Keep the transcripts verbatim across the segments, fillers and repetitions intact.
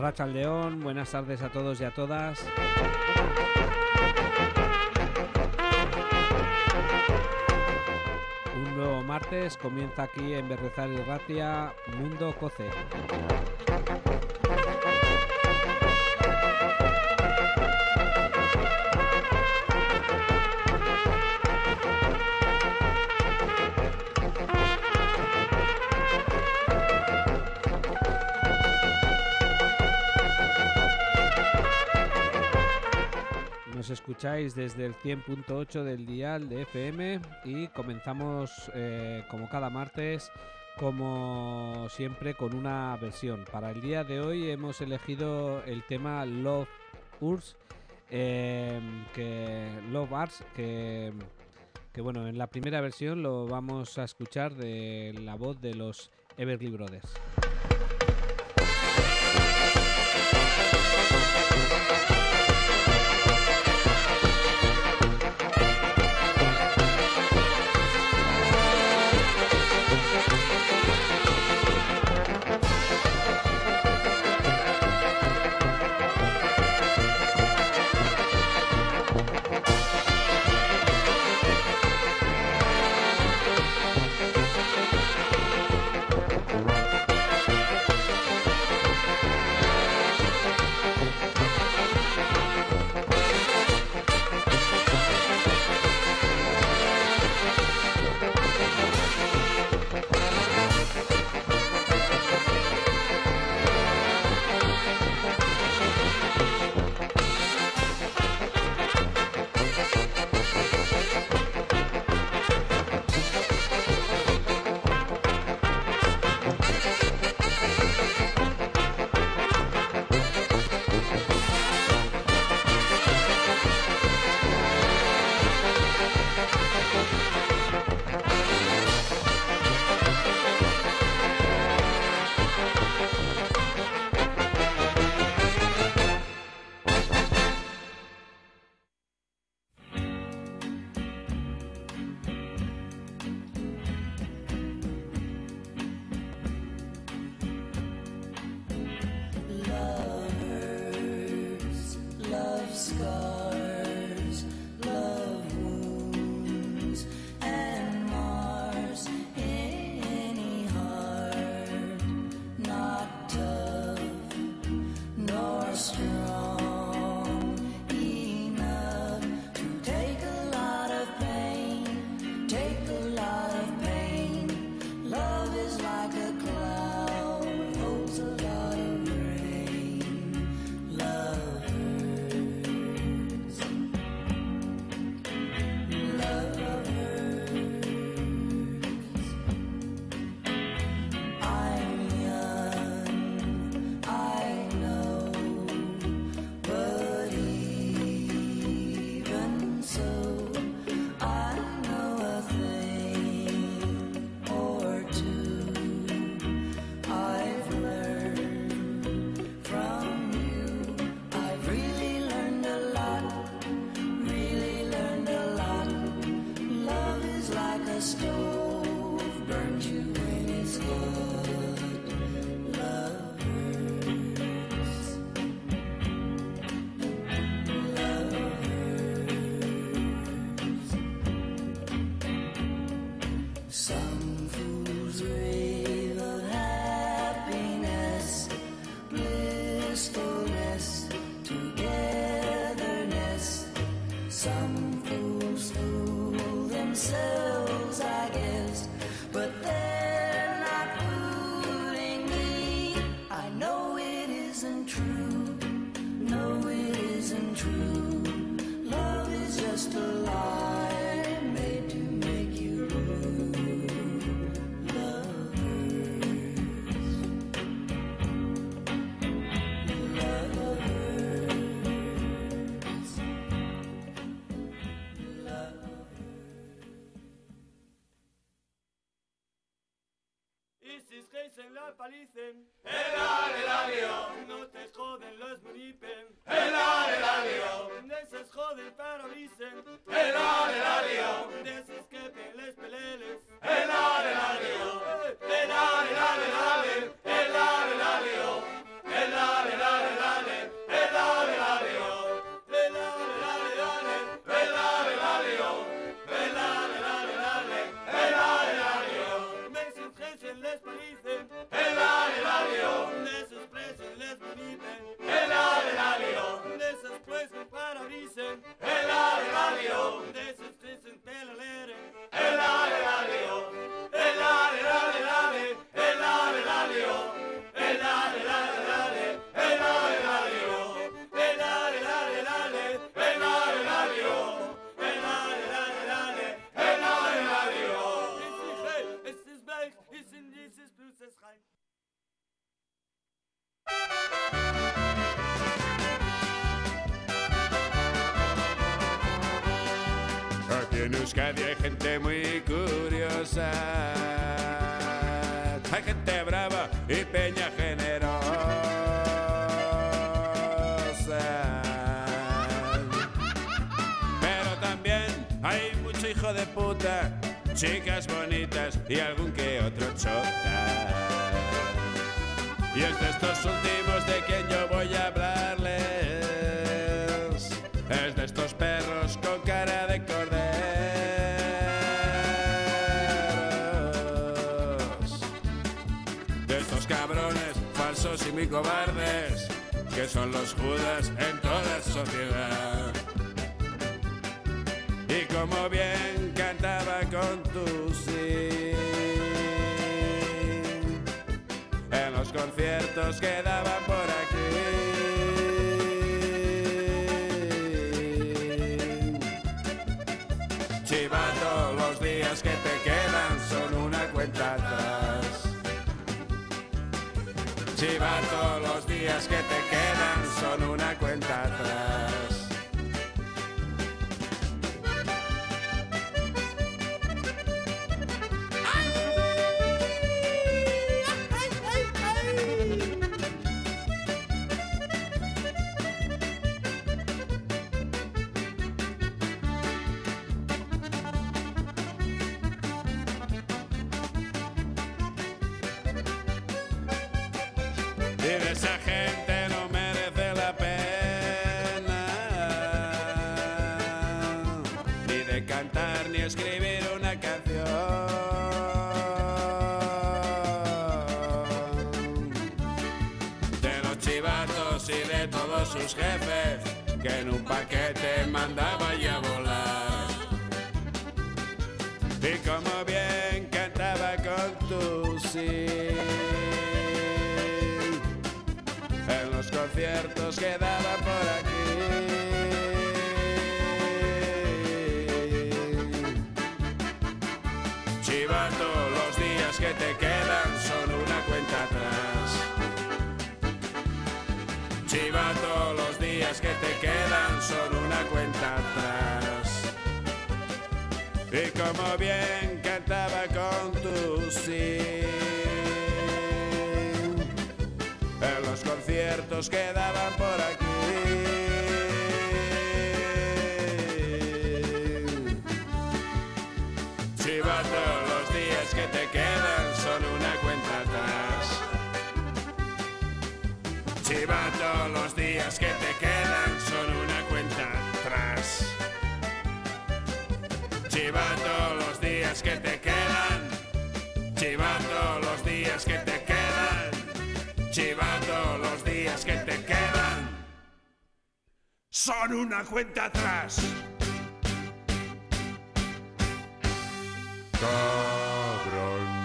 Arratsaldeón, buenas tardes a todos y a todas. Un nuevo martes comienza aquí en Berriozar y Ratia, Mundo Coce. Nos escucháis desde el cien punto ocho del dial de F M y comenzamos eh, como cada martes, como siempre, con una versión. Para el día de hoy hemos elegido el tema Love Urs, eh, que Love Arts, que, que bueno, en la primera versión lo vamos a escuchar de la voz de los Everly Brothers. El eladio, no te joden los munipen. El eladio, de esos joden pero dicen. El eladio, de esos que peles peleles. El eladio, el eladio, el eladio, el eladio, el eladio. en Euskadi hay gente muy curiosa, hay gente brava y peña generosa, pero también hay mucho hijo de puta, chicas bonitas y algún que otro chota. Y es de estos últimos de quien yo voy a hablarles, es de estos perros con cara de corderos, de estos cabrones falsos y muy cobardes, que son los Judas en toda sociedad. Y como bien cantaba con tu sí, en los conciertos que daban por aquí, chivato, los días que te quedan son una cuenta atrás. Chivato, los días que te quedan son una cuenta atrás. Y de esa gente no merece la pena ni de cantar ni escribir una canción. De los chivatos y de todos sus jefes que en un paquete mandaba ya volar. Y como bien cantaba con tu sí, en los conciertos que daban por aquí, chivato, los días que te quedan son una cuenta atrás. Chivato, los días que te quedan son una cuenta atrás. Y como bien cantaba con tu sí, en los conciertos que daban por aquí, chivato, los días que te quedan son una cuenta atrás. Chivato, los días que te quedan son una cuenta atrás. Chivato, los días que te quedan. Chivato, los días que te quedan. Chivato, los días que te quedan son una cuenta atrás. Cabrón.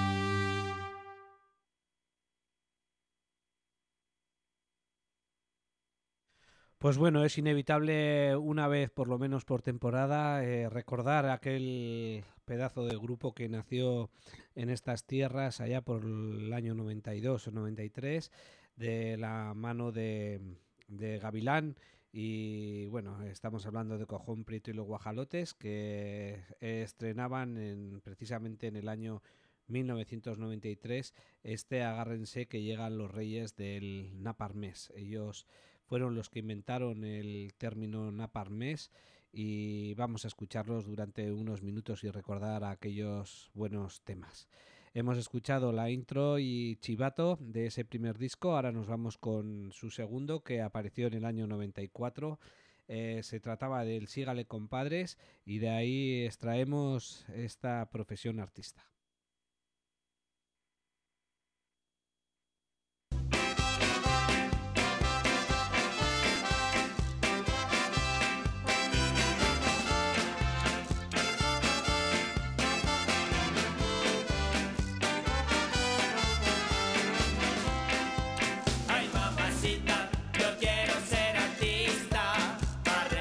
Pues bueno, es inevitable una vez por lo menos por temporada eh, recordar aquel pedazo de grupo que nació en estas tierras allá por el año noventa y dos o noventa y tres de la mano de, de Gavilán. Y bueno, estamos hablando de Cojón Prieto y los Guajalotes, que estrenaban en, precisamente en el año mil novecientos noventa y tres este Agárrense que llegan los reyes del Naparmés. Ellos fueron los que inventaron el término Naparmés y vamos a escucharlos durante unos minutos y recordar aquellos buenos temas. Hemos escuchado la intro y Chivato de ese primer disco, ahora nos vamos con su segundo que apareció en el año noventa y cuatro. Eh, se trataba del Sígale Compadres y de ahí extraemos esta profesión artista.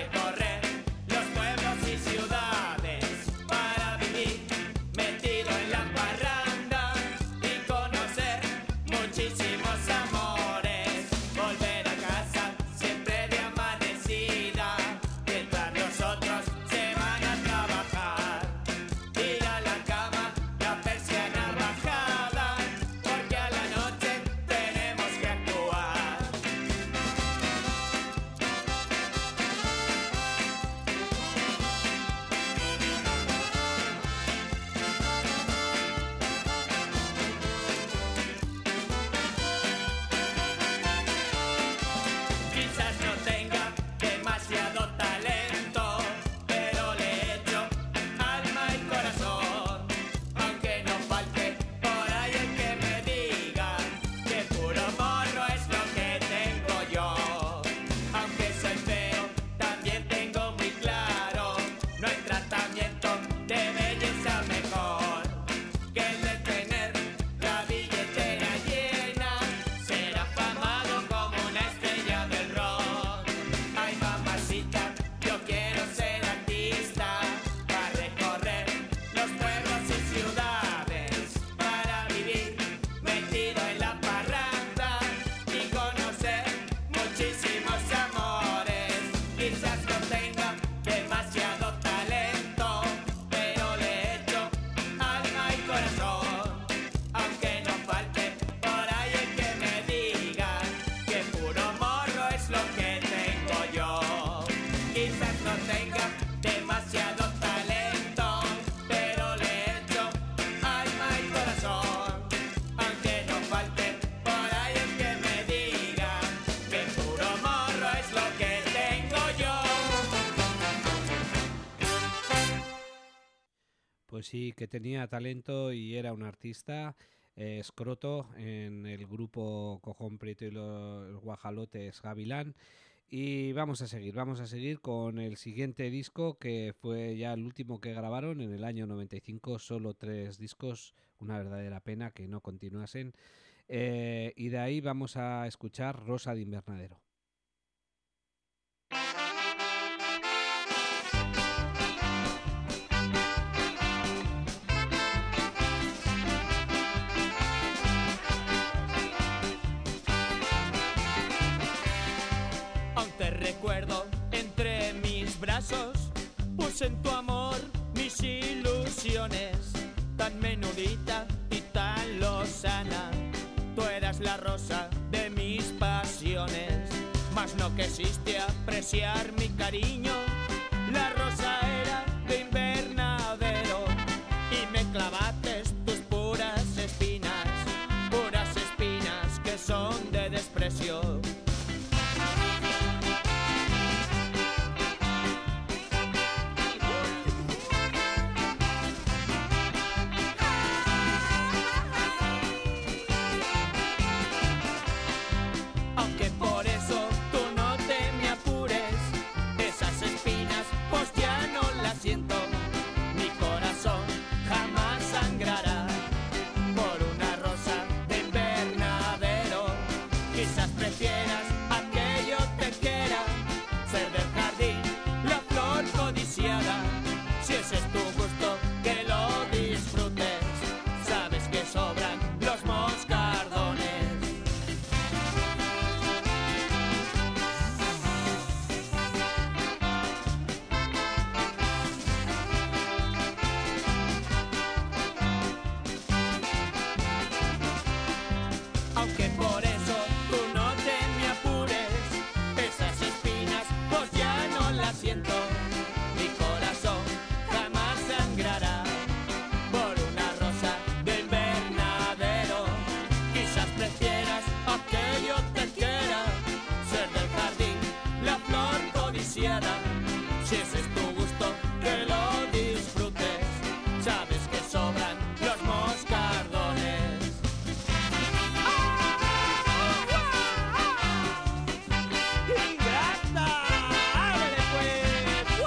Metido en la Pues sí, que tenía talento y era un artista. Eh, Scroto en el grupo Cojón Prieto y los Guajalotes Gavilán. Y vamos a seguir, vamos a seguir con el siguiente disco, que fue ya el último que grabaron en el año noventa y cinco, solo tres discos, una verdadera pena que no continuasen. Eh, y de ahí vamos a escuchar Rosa de Invernadero. Recuerdo entre mis brazos, puse en tu amor mis ilusiones, tan menudita y tan lozana. Tú eras la rosa de mis pasiones, mas no quisiste apreciar mi cariño. La rosa era de invernadero y me clavaste tus puras espinas, puras espinas que son de desprecio. Si ese es tu gusto, que lo disfrutes. Sabes que sobran los moscardones. Aunque por eso tú no te me apures, esas espinas pues ya no las siento. Mi corazón jamás sangrará por una rosa de invernadero. Quizás prefieras a que yo te quiera, ser del jardín la flor codiciada. Si ese es tu gusto, que lo disfrutes. Sabes que sobran los moscardones. ¡Ingrata! ¡Ábrele pues!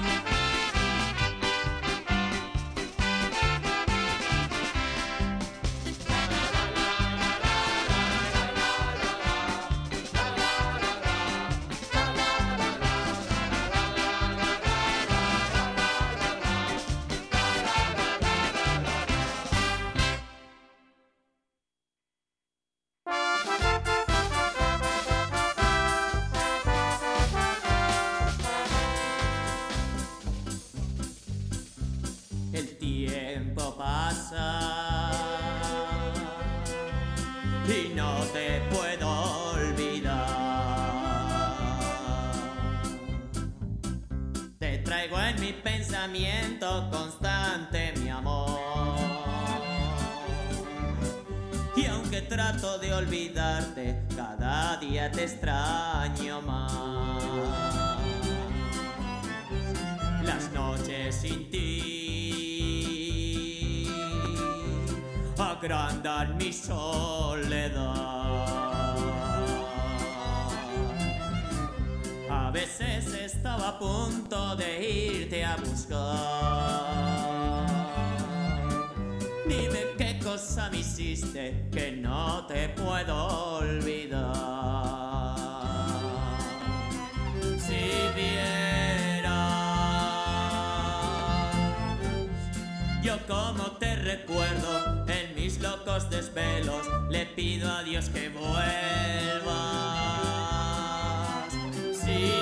El tiempo pasa y no te puedo olvidar. Te traigo en mi pensamiento constante, mi amor. Y aunque trato de olvidarte, cada día te extraño más. Las noches sin ti agrandan mi soledad. A veces estaba a punto de irte a buscar. Dime qué cosa me hiciste que no te puedo olvidar. Si vieras yo como te recuerdo en mis locos desvelos, le pido a Dios que vuelvas. Si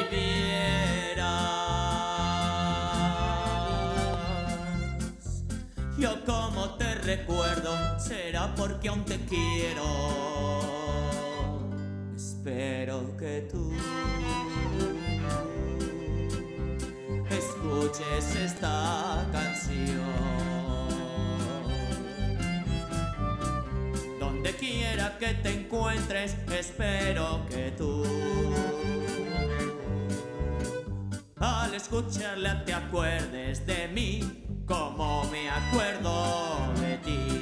vieras yo como te recuerdo, será porque aún te quiero. Espero que tú escuches esta canción. Donde quiera que te encuentres, espero que tú al escucharla te acuerdes de mí como me acuerdo de ti.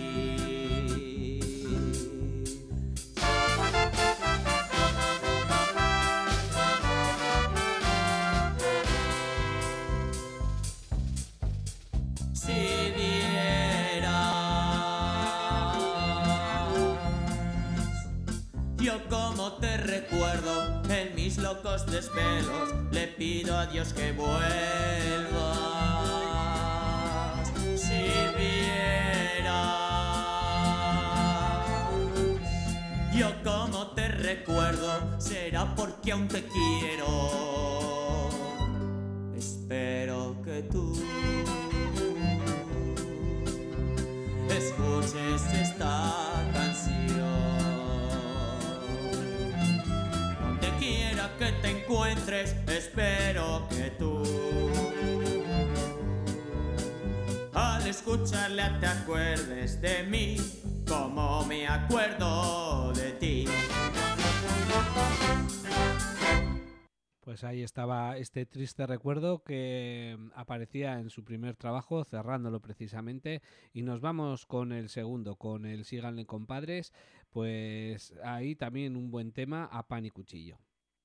Si vieras yo como te recuerdo en mis locos desvelos, le pido a Dios que vuelvas. Si vieras yo como te recuerdo, será porque aún te quiero. Espero que tú escuches esta canción. Donde quiera que te encuentres, espero que tú al escucharla te acuerdes de mí como me acuerdo de ti. Pues ahí estaba este triste recuerdo que aparecía en su primer trabajo, cerrándolo precisamente, y nos vamos con el segundo, con el Síganle compadres, pues ahí también un buen tema, A Pan y Cuchillo.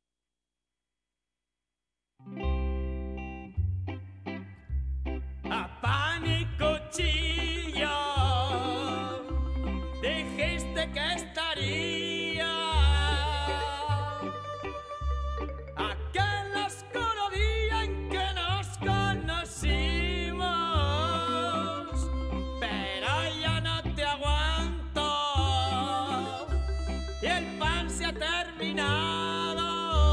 A pan y cuchillo dijiste que estaría aquel oscuro día en que nos conocimos, pero ya no te aguanto y el pan se ha terminado.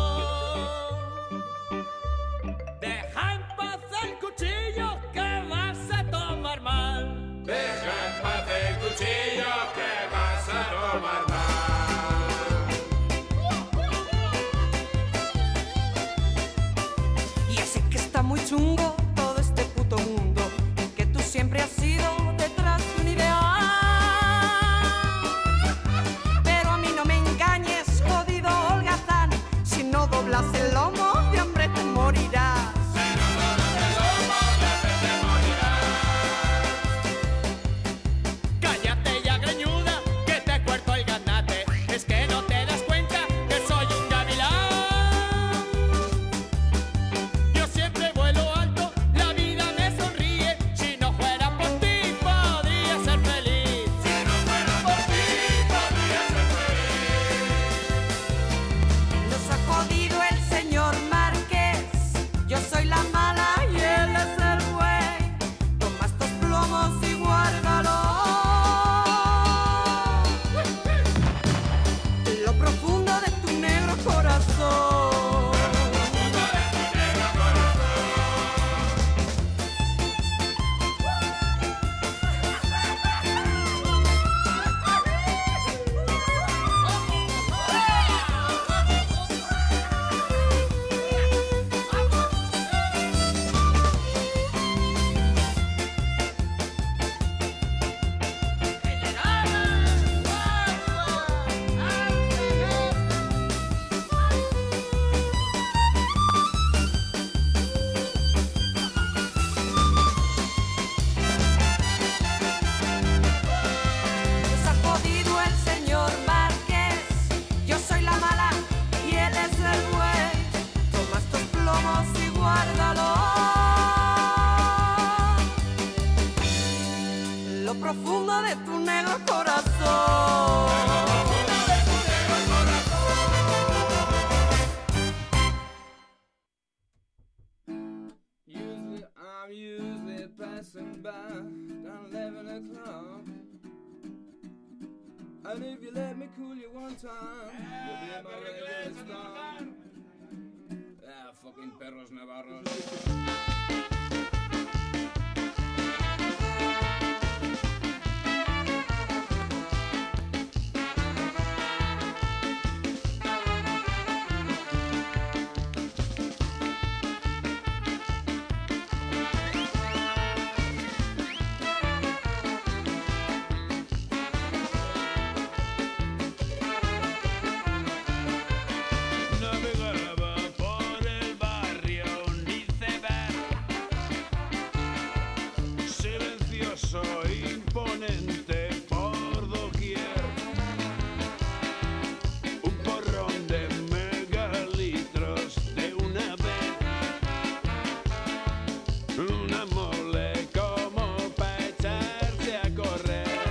Deja en paz el cuchillo que vas a tomar mal. Deja en paz el cuchillo que vas a tomar mal. Y sé que está muy chungo todo este puto mundo, en que tú siempre has sido detrás de un ideal. Pero a mí no me engañes, jodido holgazán, si no doblas el lomo de hambre te morirás. Cállate ya, greñuda, que te cuerto el ganate. Es que no te das cuenta que soy un gavilán. Yo siempre vuelo alto, la vida me sonríe. Si no fuera por ti, podría ser feliz. Si no fuera por ti, podría ser feliz. Nos ha jodido el señor Márquez, yo soy la mala y él es el güey. Toma estos plomos y guárdalo. Lo profundo de tu negro corazón. Nos ha jodido el señor Márquez, yo soy la mala y él es el güey. Toma estos plomos y guárdalo. Lo profundo de tu negro corazón. Usually, I'm usually passing by down eleven o'clock. And if you let me cool you one time, you'll be my regular star. Ah, fucking perros navarros. Navegaba por el barrio un iceberg una mole como para echarse a correr.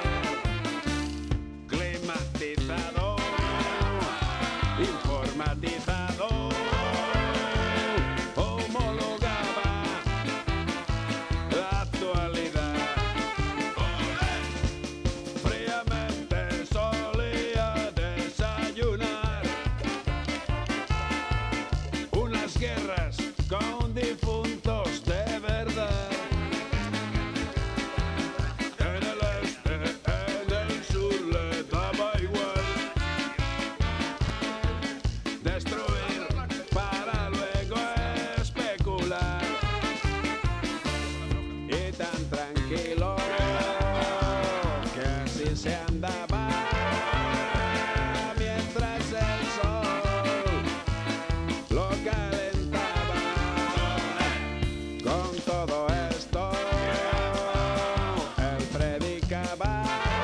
Climatizado, informatizado, homologaba la actualidad. Fríamente solía desayunar unas guerras con difuntos de verdad. En el este, en el sur le daba igual destruir para luego especular. Y tan tranquilo que así se andaba mientras el sol lo calentaba. Con todo esto él predicaba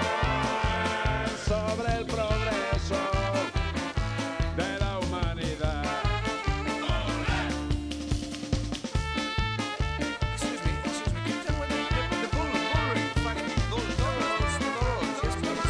sobre el progreso de la humanidad. Excuse me, excuse me, can you tell me when the, the bull, bullring, fucking bull, doros, doros, yes, please.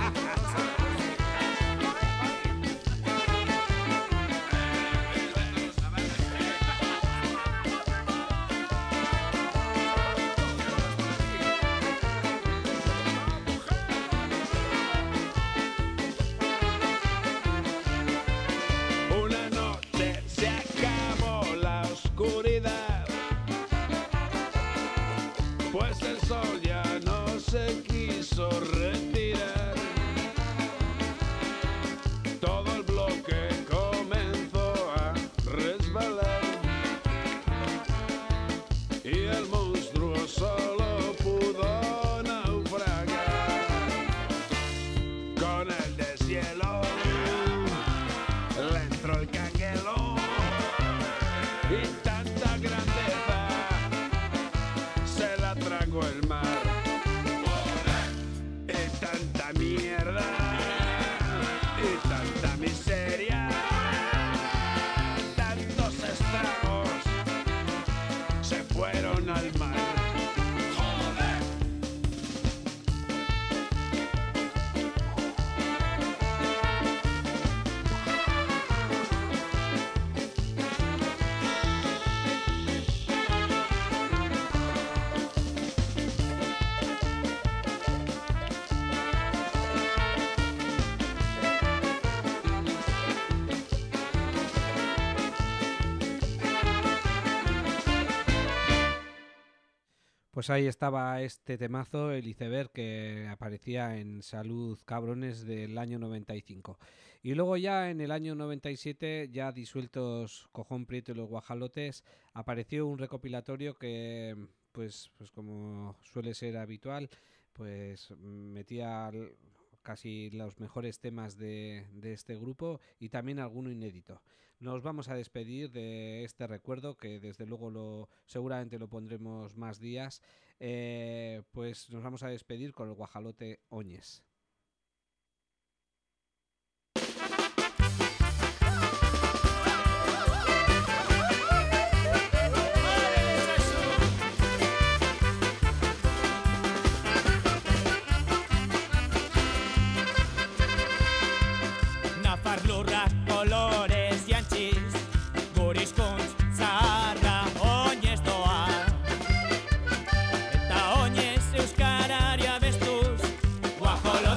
Una noche se acabó la oscuridad, pues el sol ya no se quiso retirar. Todo el bloque comenzó a resbalar y el monstruo solo pudo naufragar. Con el deshielo le entró el canguelo y tanta grandeza se la tragó el mar. Y tanta mierda y tanta miseria, tantos estragos se fueron al mar. Pues ahí estaba este temazo, el iceberg, que aparecía en Salud Cabrones del año noventa y cinco. Y luego ya en el año noventa y siete, ya disueltos Cojón Prieto y los Guajalotes, apareció un recopilatorio que, pues, pues como suele ser habitual, pues metía l- casi los mejores temas de, de este grupo y también alguno inédito. Nos vamos a despedir de este recuerdo, que desde luego lo seguramente lo pondremos más días. Eh, pues nos vamos a despedir con el Guajalote Oñes. Nafarlurrak kolorez jantziz, gurizkuntz zaharra oinez doa. Eta oinez euskarari abestuz, guajolo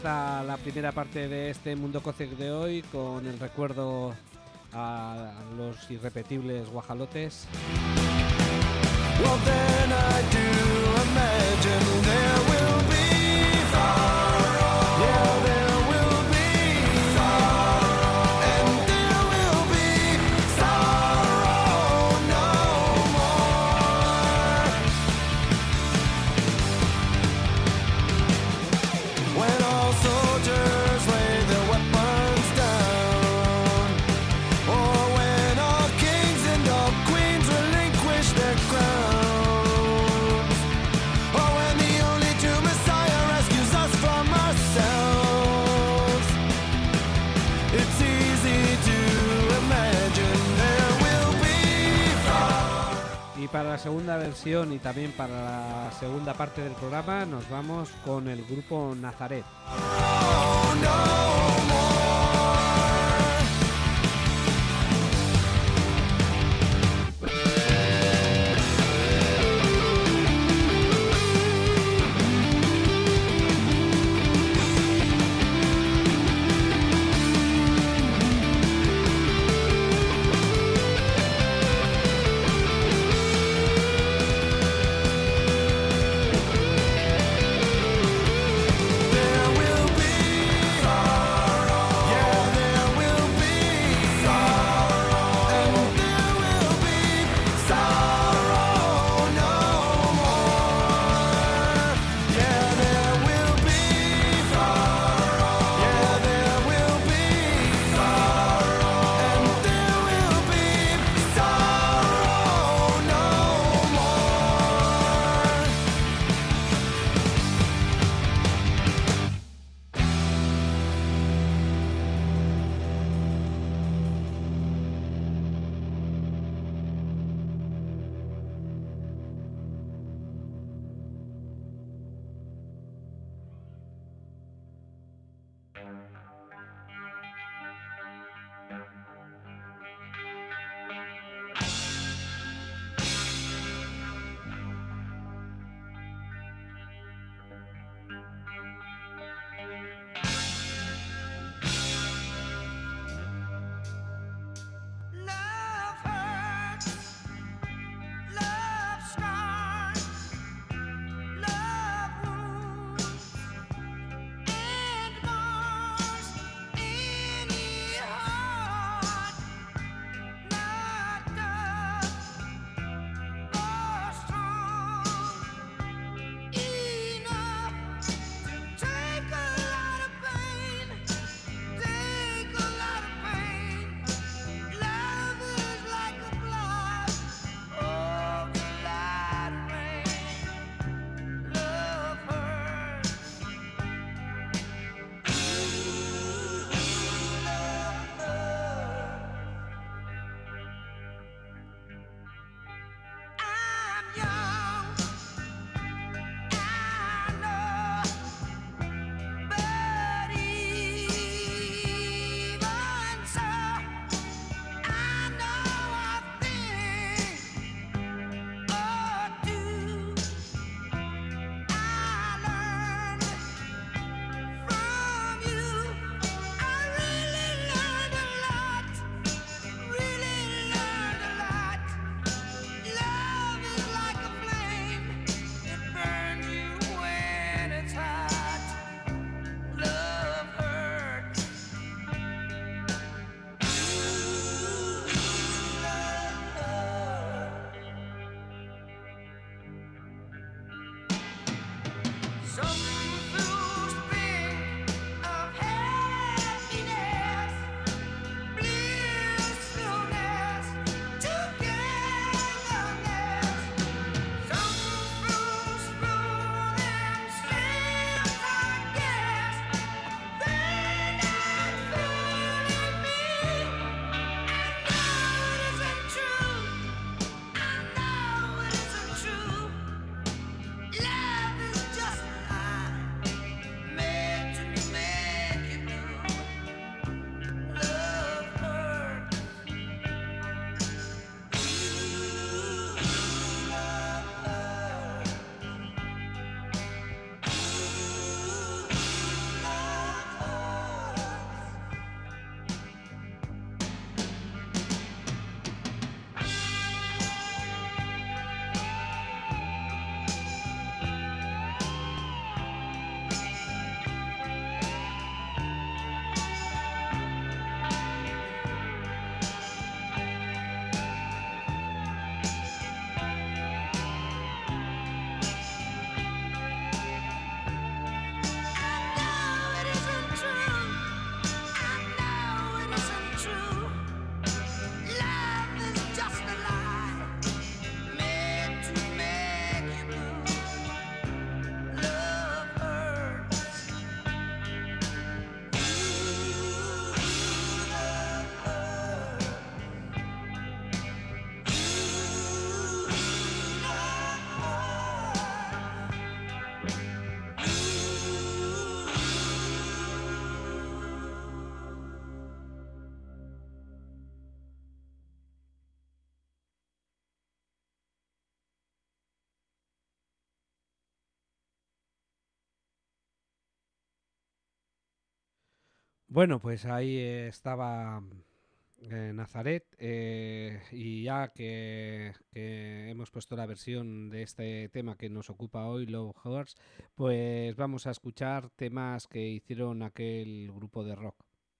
comienza la primera parte de este Mundo Cóceg de hoy con el recuerdo a los irrepetibles guajalotes. Well, then I do imagine there will be sorrow. Yeah, there will be sorrow. And there will be sorrow no more. When all soldiers lay their weapons down, or when all kings and all queens relinquish their crowns. Y para la segunda versión y también para la segunda parte del programa nos vamos con el grupo Nazaret. Oh, no more. Bueno, pues ahí eh, estaba eh, Nazaret eh, y ya que, que hemos puesto la versión de este tema que nos ocupa hoy, Love Horse, pues vamos a escuchar temas que hicieron aquel grupo de rock.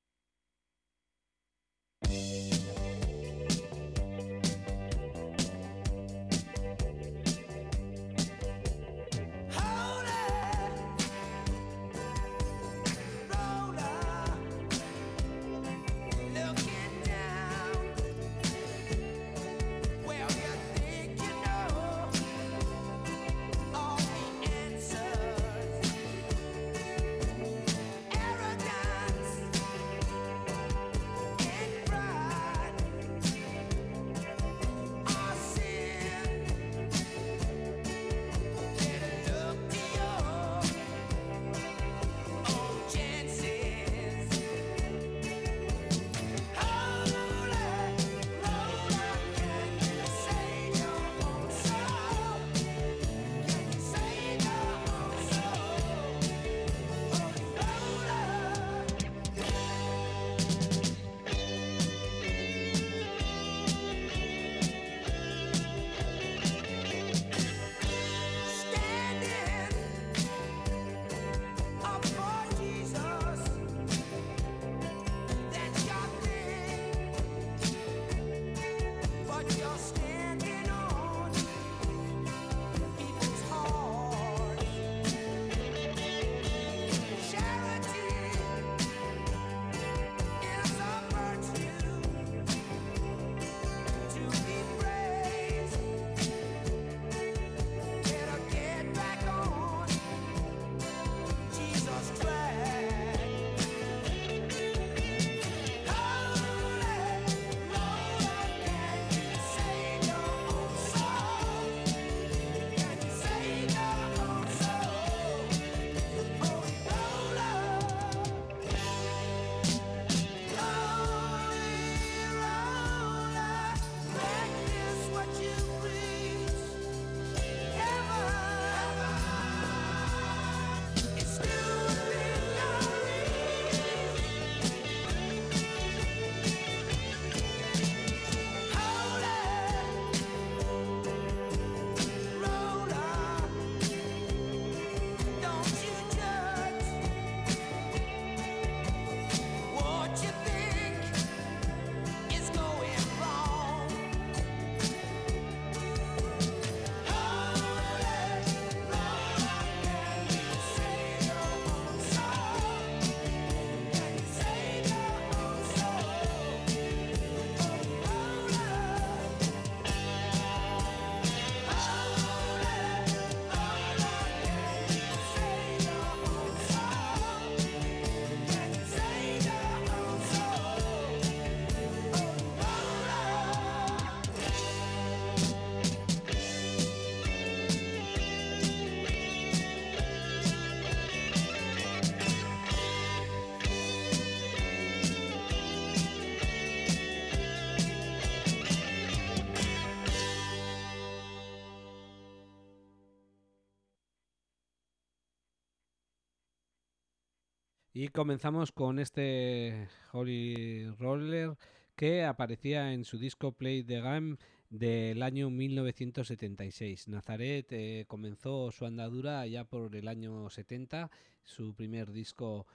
Y comenzamos con este Holy Roller que aparecía en su disco Play the Game del año mil novecientos setenta y seis. Nazaret eh, comenzó su andadura ya por el año setenta. Su primer disco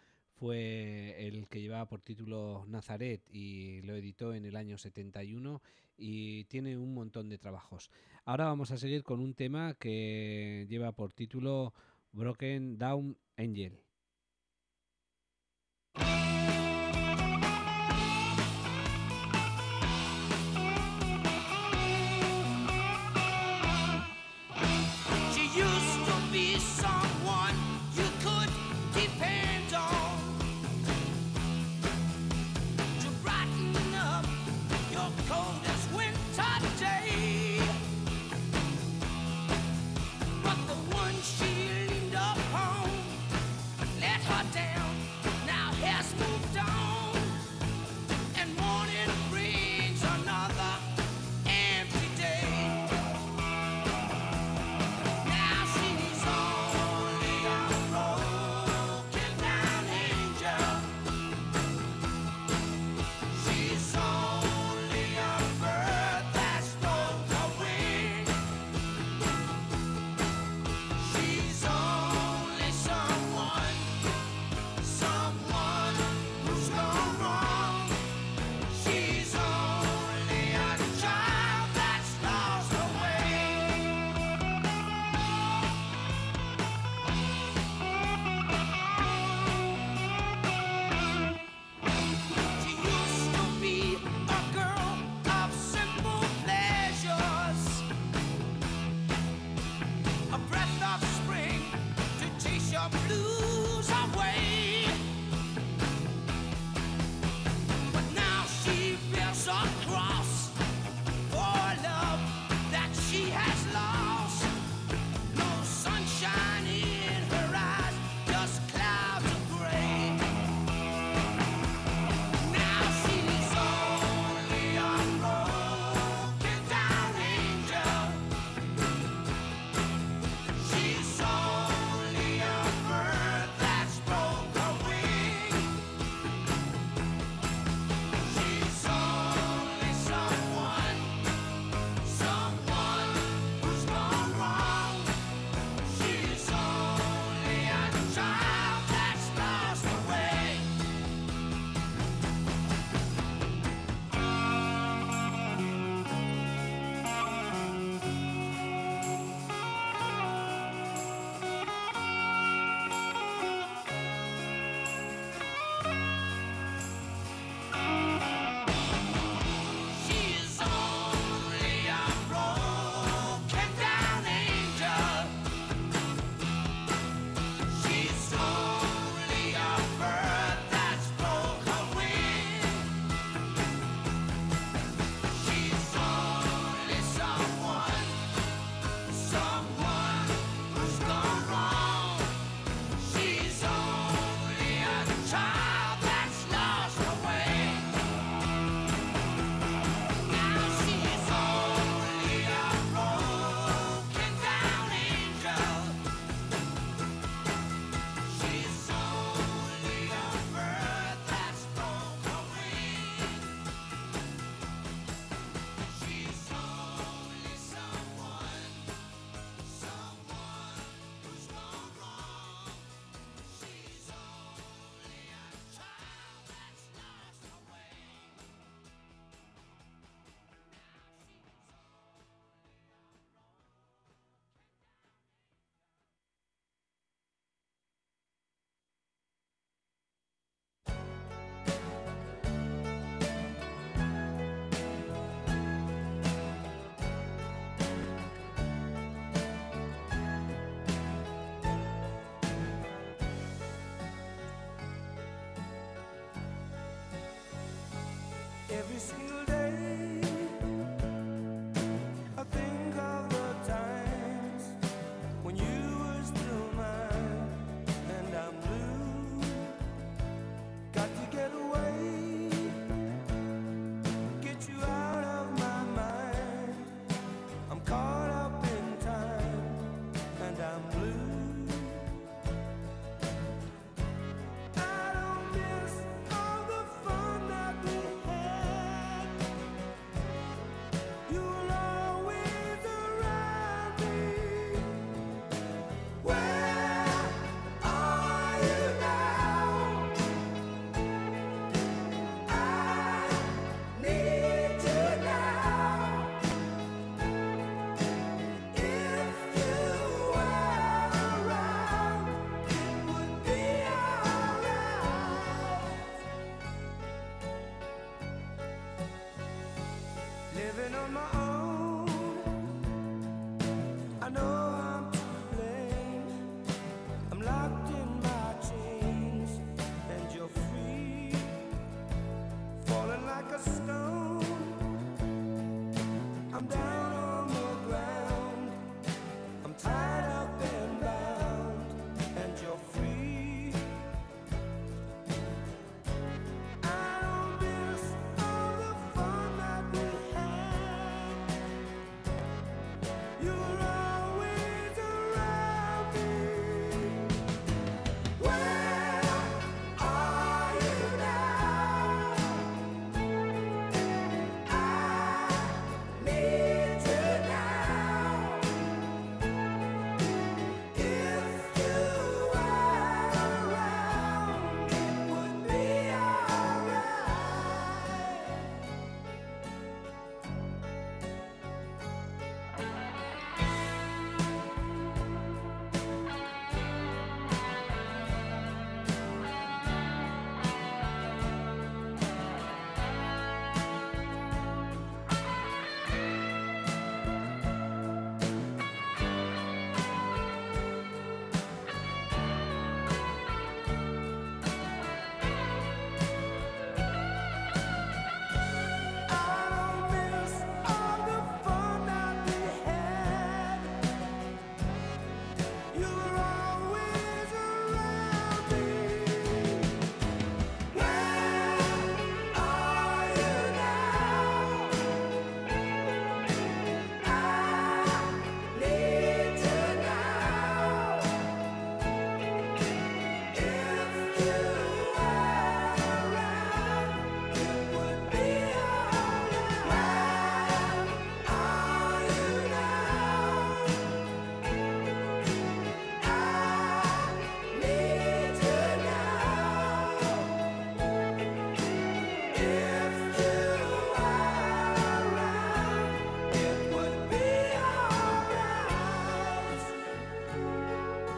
fue el que llevaba por título Nazaret y lo editó en el año setenta y uno y tiene un montón de trabajos. Ahora vamos a seguir con un tema que lleva por título Broken Down Angel. She used to be someone you could depend on to brighten up your coldest winter day. But the one she leaned upon single day I think of the times when you were still mine and I'm blue. Got to get away, get you out of my mind. I'm caught up in time and I'm blue. I don't miss all the fun that we had. You were always around me. Where are you now? I need to know. If you were around, it would be alright. Living on my own, I know I'm to blame. I'm locked in my chains, and you're free, falling like a stone. I'm down on the ground, I'm tied up and bound, and you're free. I don't miss all the fun that we had. You were always around me. Where are you now? I need to know. If you were around, it would be alright. I don't miss all the fun that we had. You were always around me. Where are you now? I need to know. If you were around, it would be alright. Where are you now? I need to know. If you were around, it would be alright.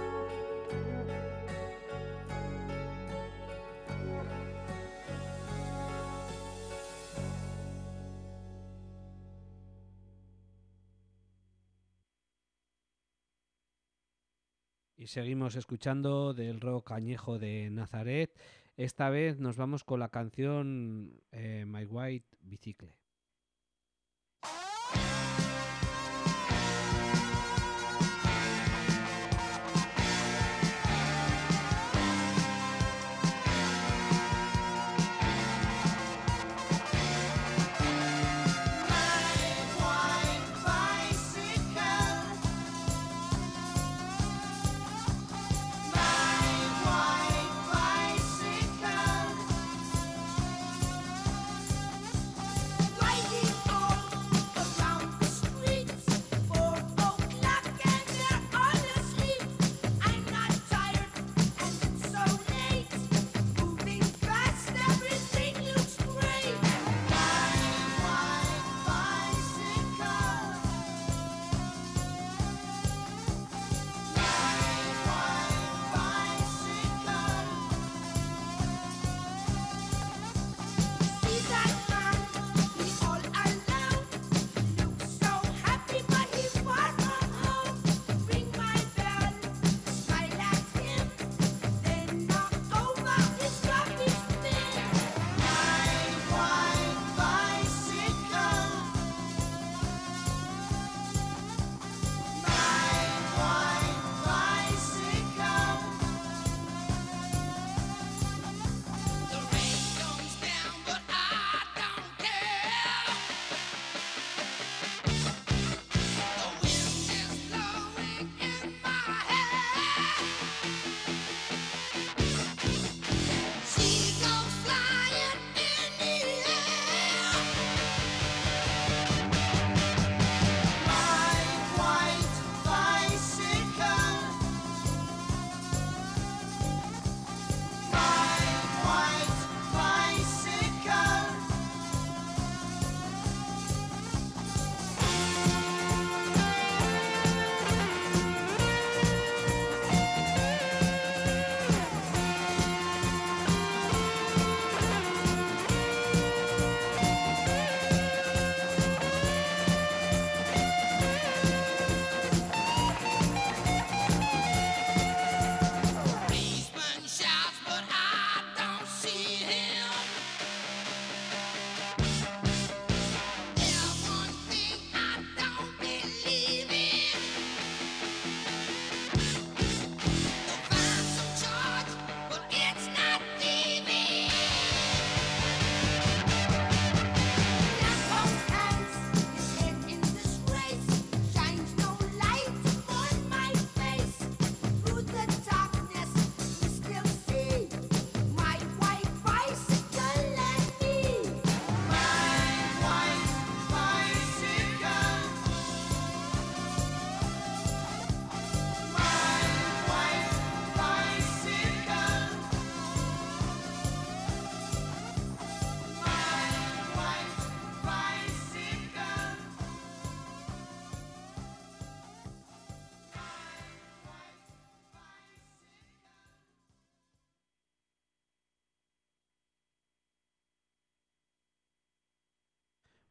Y seguimos escuchando del rock añejo de Nazaret. Esta vez nos vamos con la canción eh, My White Bicycle. My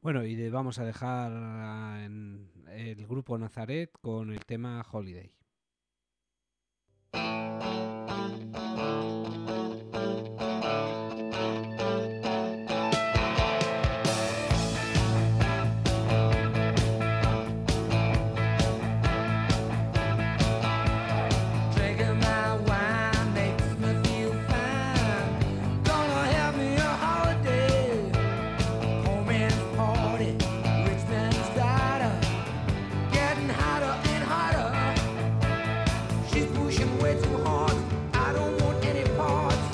Bueno, y de- vamos a dejar a- en el grupo Nazaret con el tema Holiday. Drinking my wine makes me feel fine. Gonna have me a holiday. Home and party, rich man's daughter. Getting hotter and hotter. She's pushing way too hard. I don't want any parts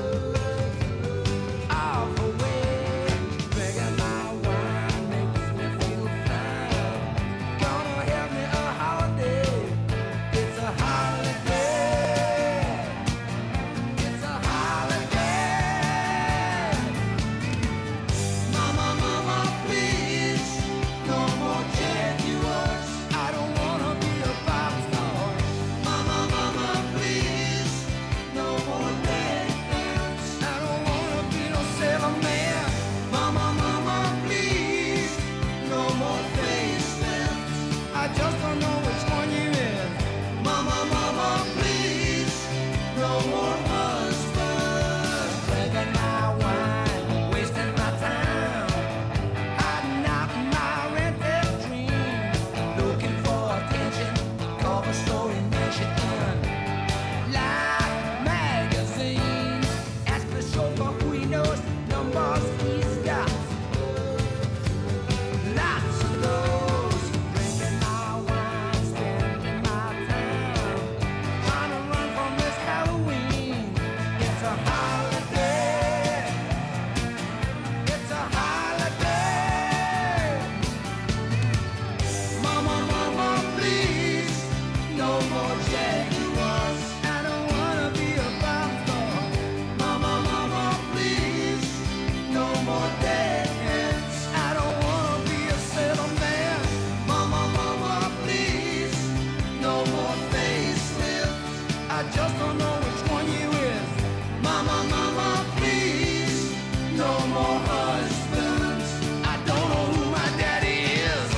of her way. Drinking my wine makes me feel fine. Gonna have me a holiday. It's a holiday. It's a holiday. Mama, mama, please, no more Jaguars. I don't wanna be a pop star. Mama, mama, please, no more leg dance. I don't wanna be no sailor man. Mama, mama, please, no more facelifts. I just don't know which one you is. Mama, mama, please, no more husbands. Drinking my wine, wasting my time, hiding out in my rented dream, looking for attention, cover story Michigan, Life magazine. Ask the chauffeur who he knows, numbers he's got. Lots of those. Drinking my wine, spending my time, trying to run from this Halloween. It's a holiday. It's a holiday. Mama, mama, please, no more Jaguars. I don't wanna be a pop star. Mama, mama, please, no more deadheads. I don't wanna be a sailor man. Mama, mama, please, no more facelifts. I just don't know which one you is. Mama, mama, please, no more husbands. I don't know who my daddy is.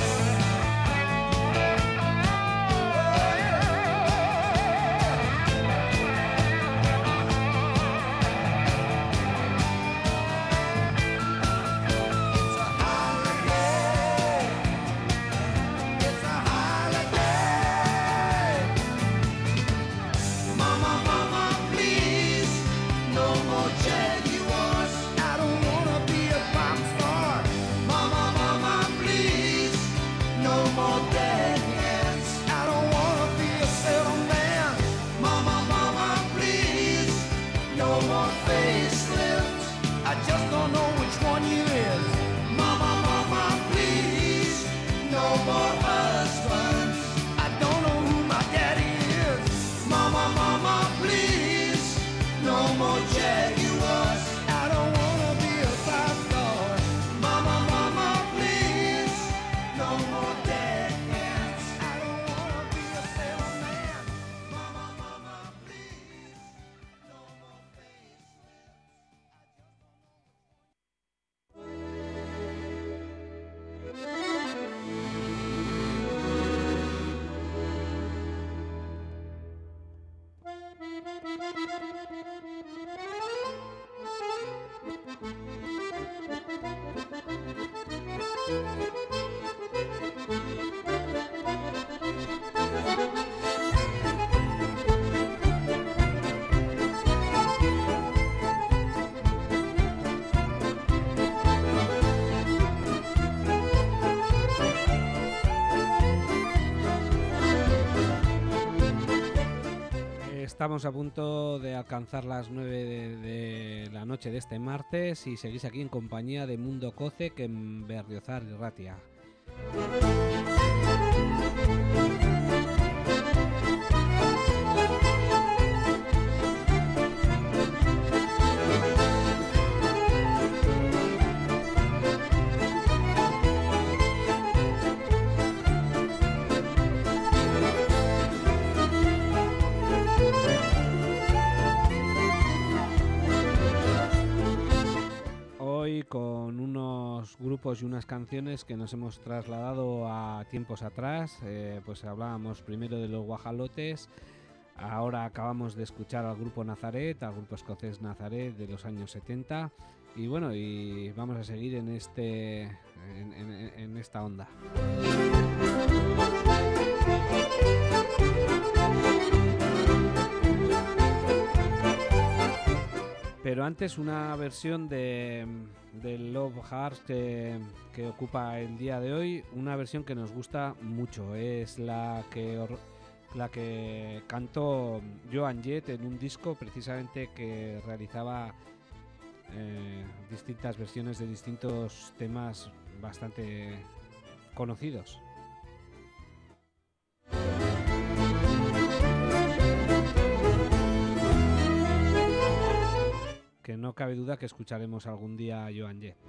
It's a holiday. It's a holiday. Mama, mama, please, no more Jaguars. I don't wanna be a pop star. Mama, mama, please, no more deadheads. I don't wanna be a sailor man. Mama, mama, please, no more facelifts. I just don't know which one you is. Mama, mama, please, no more husbands. I don't know who my daddy is. Mama, mama, please, no more Jaguars. I don't wanna be a pop star. Mama, mama, please, no more deadheads. I don't wanna be a sailor man. Mama, mama, please, no more facelifts. Estamos a punto de alcanzar las nueve de, de la noche de este martes y seguís aquí en compañía de Mundo Coce que en Berriozar y Ratia. grupos y unas canciones que nos hemos trasladado a tiempos atrás. Eh, pues hablábamos primero de los Guajalotes, ahora acabamos de escuchar al grupo Nazaret, al grupo escocés Nazaret de los años setenta, y bueno, y vamos a seguir en este en, en, en esta onda. Pero antes una versión de, de Love Hearts que, que ocupa el día de hoy, una versión que nos gusta mucho, es la que, la que cantó Joan Jett en un disco precisamente que realizaba eh, distintas versiones de distintos temas bastante conocidos. Que no cabe duda que escucharemos algún día a Joan Jett.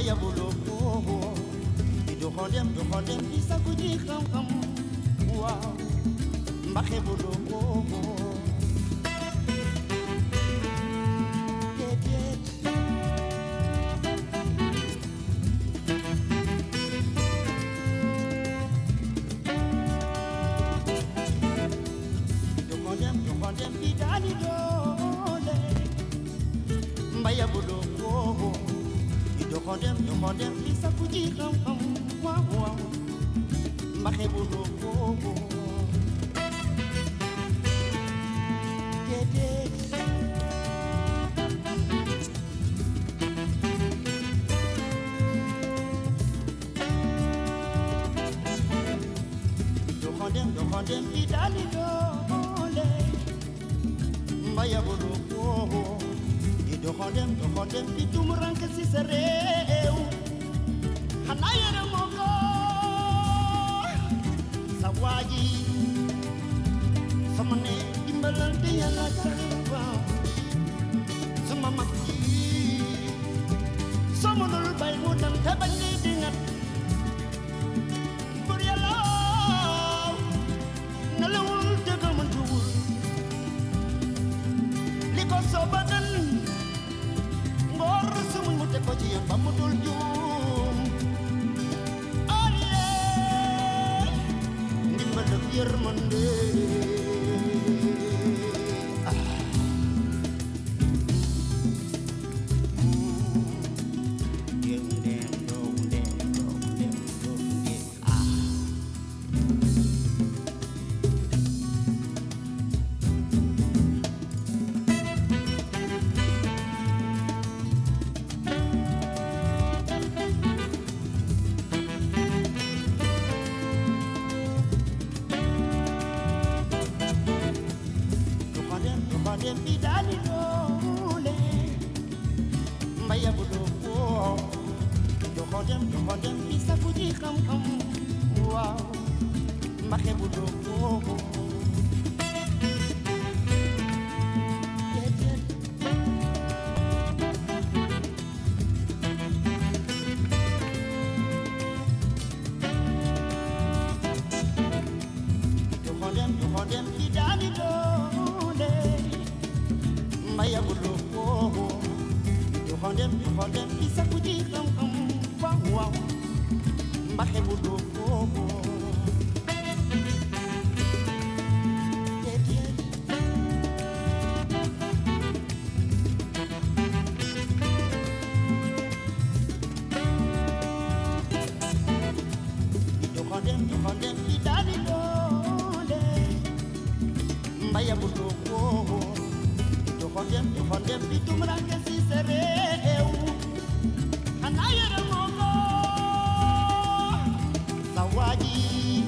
mbaya buloko ido hodem do hodem bisa kuji kham kham wow mbaxe buloko mbaya buloko ido hodem do hodem bisa kuji kham kham wow wow mbaxe buloko do hodem do hodem idali dole mbaya buloko do hodem do hodem itum rank si sereu hanayere moko sawaji samane dimbalante yalla tawa sama makki samonul bay mo dam tabani dingat bur yalla nalawul degal man tuwul liko sobadan ngor sumuy mu te ko ci yam bamudul jum aliye ndimbal ak yermande dem bidali dole mbaya buloko do hodem do hodem bisa kuji kham kham wow mbaxe buloko do hodem do hodem bidali dole mbaya buloko do hodem do hodem bisa kuji kham kham wow wow mbaxe buloko do hodem do hodem bidali dole mbaya buloko do hodem do hodem bitum ranke si sereu hanayere moko sawaji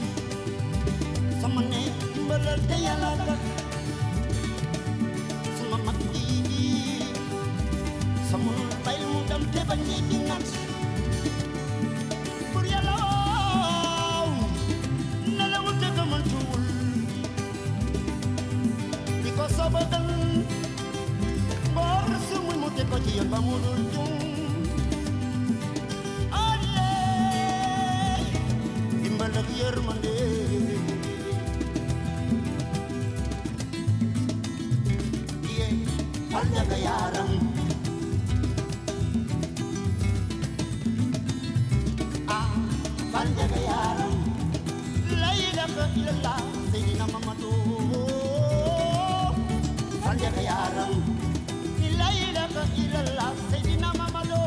samane dimbalal te yalla tax sama makki sama bay mu dam te bañe di nat pour yalla nala wutte ko man tuul diko sabadan ngor sumuy mu te ko ci yam bamudul jum aliye dimbal ak yermande ye fal jaga yaram ah fal jaga yaram la ilaha illallah sayyidina muhammadu fal jaga yaram la ilaha illallah sayyidina muhammadu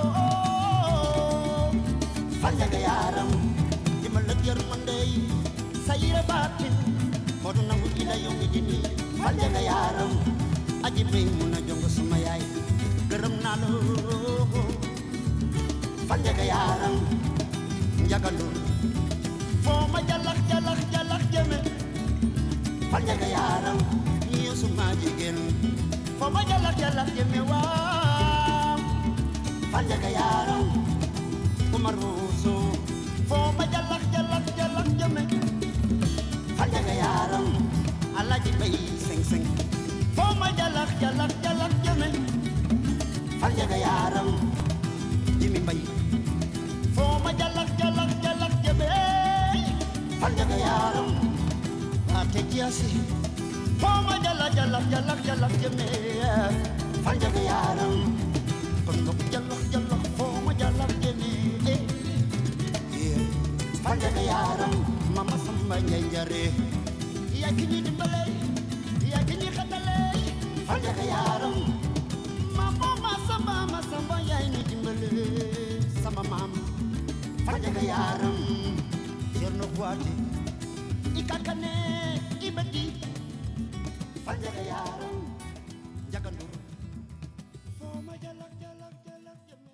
fal jaga yaram dimbal ak yermande sayira batin modu nangu ila yomi dini fal jaga yaram aji may muna jongo sama yaay gërëm naa la fal jaga yaram njagalu foo ma jalax jalax jalax jëme fal jaga yaram ñiyo suma jigéen foo ma jalax jalax jëme waaw fal jaga yaram Umar Ruusu foo ma jalax jalax jalax jëme fal jaga yaram Alaji Bay seng seng foo ma jalax jalax jalax jëme fal jaga yaram Jimi Mbay kiasi Foma jala jala jala jala jeme Fanja yaram Kondo jala jala foma jala jeme Fanja yaram mama samba nyare Ya kini dimbale Ya kini khatale Fanja yaram mama masamba masamba ya ni dimbale sama mam Fanja yaram Yerno kwati Ikakane ibadi Fanja yaram Jagandur Foma jala jala jala jeme.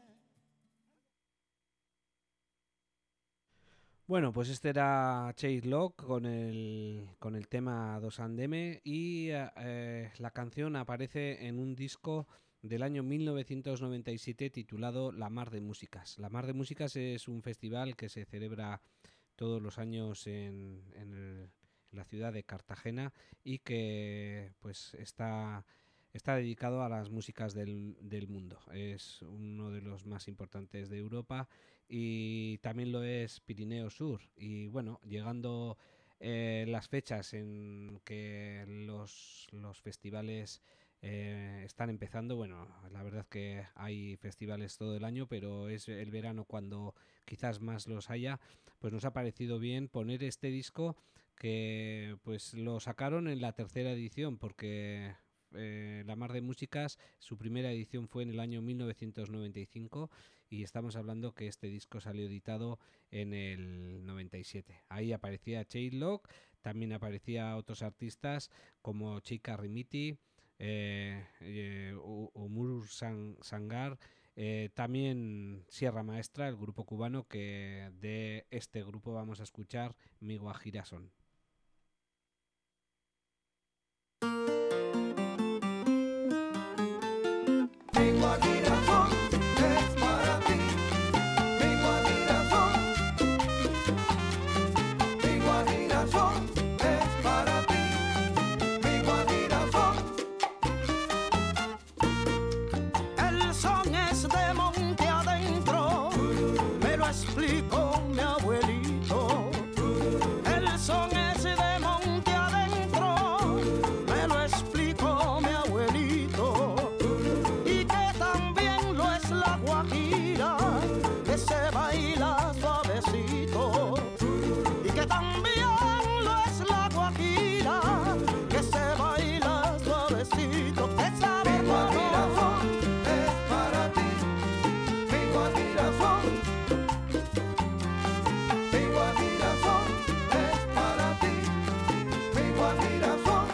Bueno, pues este era Chase Locke con el, con el tema Dos Andeme y eh, la canción aparece en un disco del año mil novecientos noventa y siete titulado La Mar de Músicas. La Mar de Músicas es un festival que se celebra todos los años en, en, el, en la ciudad de Cartagena y que pues está, está dedicado a las músicas del, del mundo. Es uno de los más importantes de Europa y también lo es Pirineo Sur. Y bueno, llegando eh, las fechas en que los, los festivales eh, están empezando, bueno, la verdad es que hay festivales todo el año, pero es el verano cuando quizás más los haya, pues nos ha parecido bien poner este disco que pues lo sacaron en la tercera edición porque eh, La Mar de Músicas, su primera edición fue en el año mil novecientos noventa y cinco y estamos hablando que este disco salió editado en el noventa y siete. Ahí aparecía Chase Locke, también aparecía otros artistas como Chica Rimiti, eh, eh, Umur Sang Sangar, eh, también Sierra Maestra, el grupo cubano, que de este grupo vamos a escuchar Mi Guajira Son. Mi Guajira son es para ti. Mi Guajira son. Mi Guajira son es para ti. Mi Guajira son. El son es de monte adentro. Me lo explicó mi abuelito. El son es de monte adentro. Me lo explicó mi abuelito. Que se baila suavecito y que también lo es la guajira que se baila suavecito. Que sabe mi guajira son es para ti. Mi guajira son. Mi guajira son es para ti. Mi guajira son.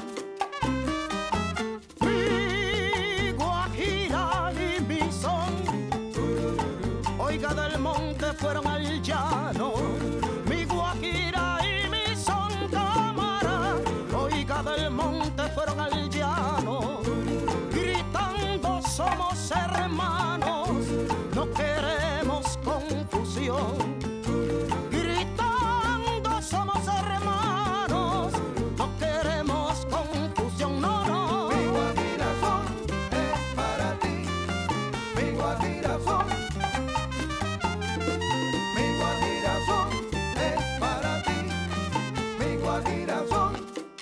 Mi guajira y mi son. Oiga del monte fueron al llano, mi guajira y mi son cámara. Oiga del monte fueron al llano, gritando somos hermanos, no queremos confusión. Gritando somos hermanos, no queremos confusión, no, no. Mi guajira son es para ti, mi guajira son. Mi guajira son es para ti. Mi guajira son.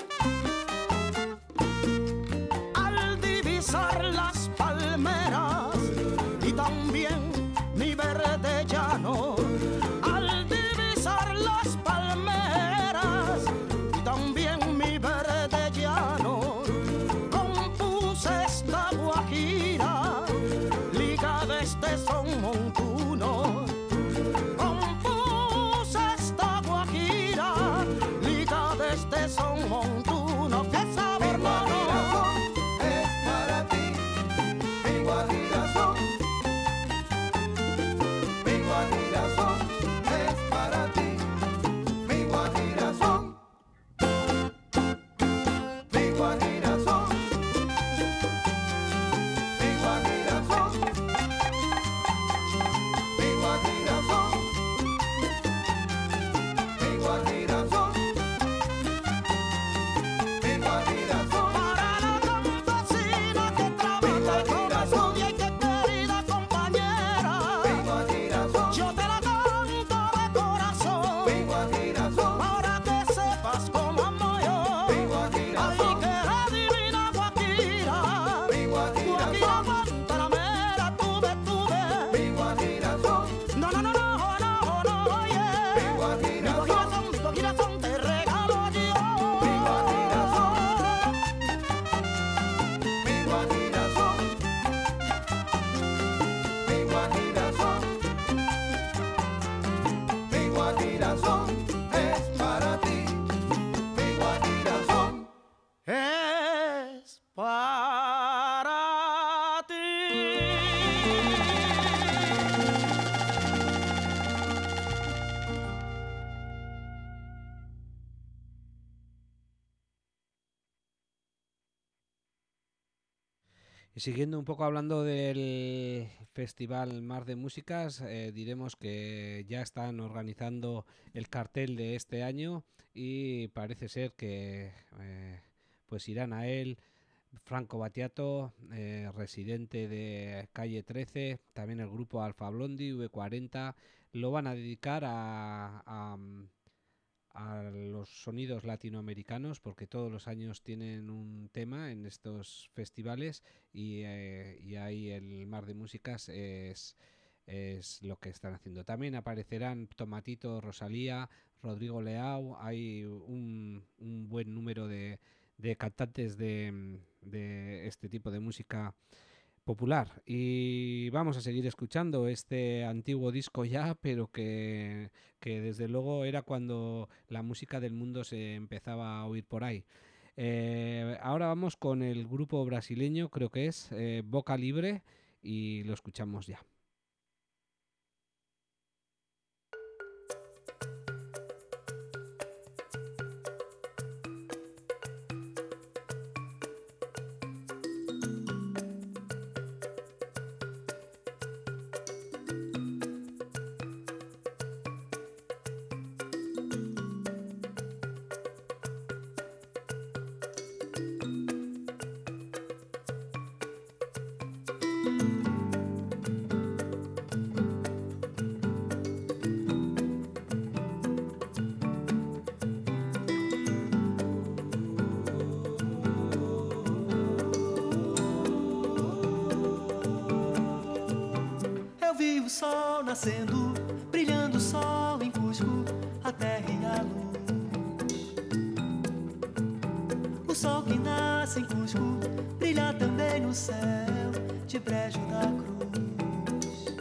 Al divisar las palmeras y también mi verde llano. Al divisar las palmeras y también mi verde llano. Compuse esta guajira, liga de este son montuno. Compuse esta guajira, liga de este son montuno. Que sabe hermano es para ti. Mi guajira son. Mi guajira son es para ti. Mi guajira son. Mi guajira son. Mi guajira son. Guajira son, Panamera, tuve, tuve. Mi Guajira son, no, no, no, no, no, no, oye. Mi Guajira son, mi Guajira son, te regalo yo. Mi Guajira son, mi Guajira son, mi Guajira son, mi Guajira son, es para ti. Mi Guajira son, es para ti. Y siguiendo un poco hablando del Festival Mar de Músicas, eh, diremos que ya están organizando el cartel de este año y parece ser que eh, pues irán a él Franco Battiato, eh, residente de Calle trece, también el grupo Alfa Blondi, V cuarenta, lo van a dedicar a, a, a los sonidos latinoamericanos, porque todos los años tienen un tema en estos festivales y, eh, y ahí el Mar de Músicas es, es lo que están haciendo. También aparecerán Tomatito, Rosalía, Rodrigo Leao, hay un, un buen número de, de cantantes de, de este tipo de música popular, y vamos a seguir escuchando este antiguo disco ya, pero que, que desde luego era cuando la música del mundo se empezaba a oír por ahí. Eh, ahora vamos con el grupo brasileño, creo que es eh, Boca Libre, y lo escuchamos ya. Eu vi o sol nascendo, brilhando o sol em Cusco, a terra e a luz. O sol que nasce em Cusco brilha também no céu de Brejo da Cruz.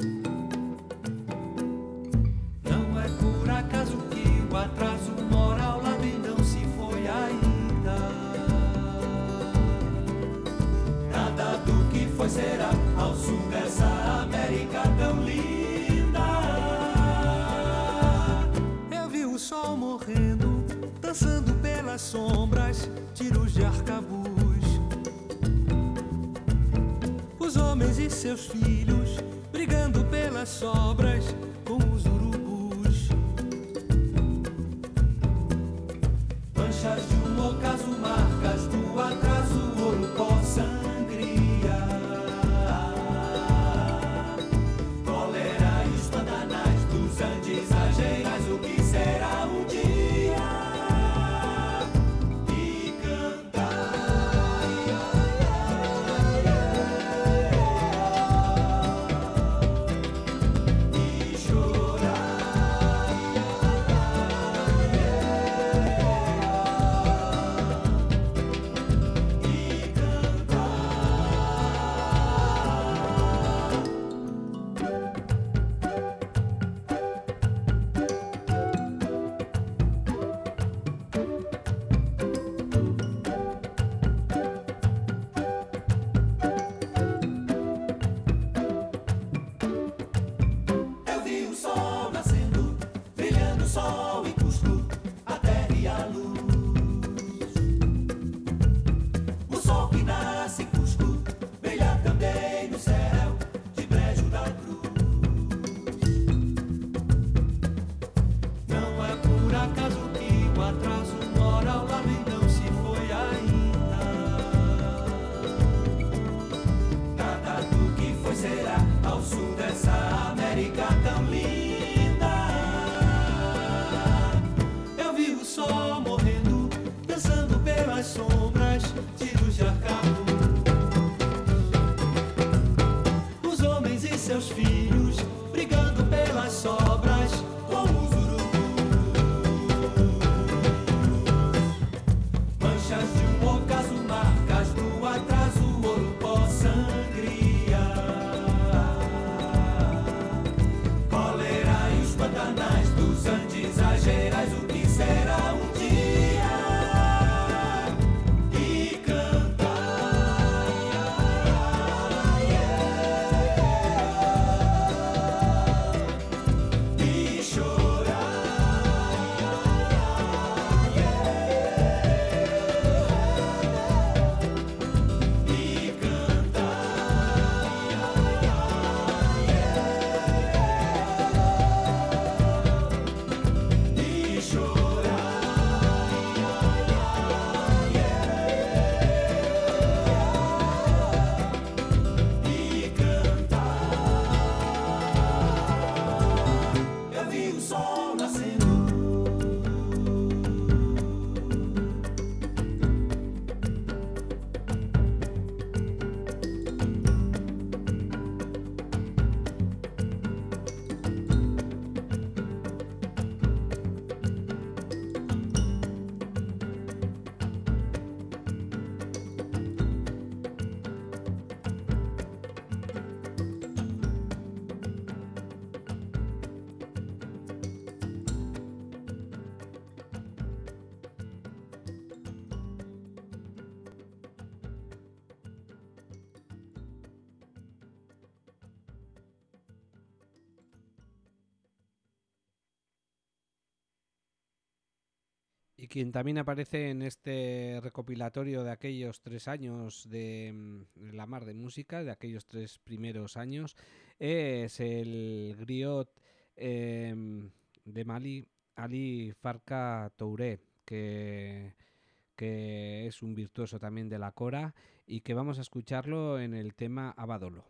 Não é por acaso que o atraso moral lá bem não se foi ainda. Nada do que foi será ao sul dessa América tão linda. Eu vi o sol morrendo, dançando pelas sombras, tiros de arcabuz. Os homens e seus filhos brigando pelas sobras com os urubus. Manchas de um ocaso, marcas do atraso, ouro, pó, sangria. Cólera e os pantanais dos Andes, as Gerais, o que será um dia? E cantar, e chorar, e cantar. meus filhos brigando pelas sobras com os urubus. Manchas de um ocaso, marcas do atraso, ouro, pó, sangria, cólera e os pantanais dos Andes, as Gerais, o que será um dia? E cantar e chorar e cantar e chorar e cantar. Eu vi o sol nascendo. Y quien también aparece en este recopilatorio de aquellos tres años de mm, La Mar de Música, de aquellos tres primeros años, es el griot em, de Mali, Ali Farka Touré, que, que es un virtuoso también de la cora y que vamos a escucharlo en el tema Abadolo.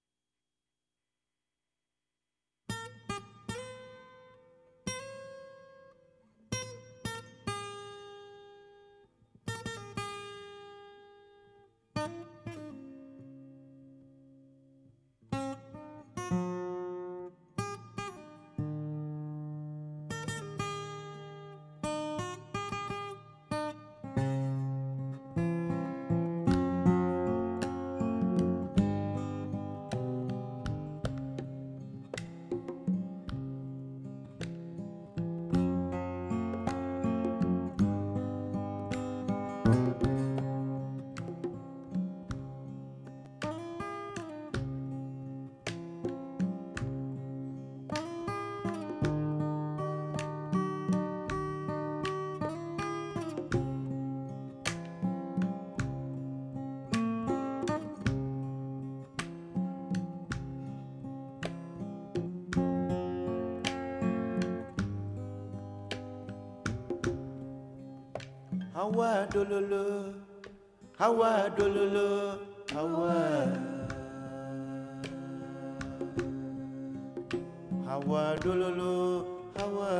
Hawa dololo, hawa dololo, hawa. Hawa dololo, hawa.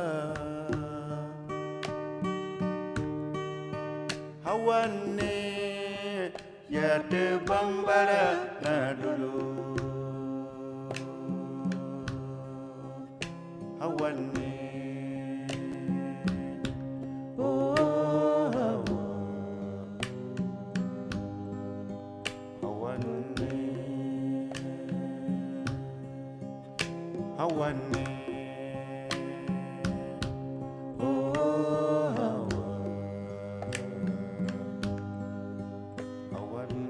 Hawa ne ya te bambara na dolo. Hawa ne. Hawane, oh Hawa, Hawane.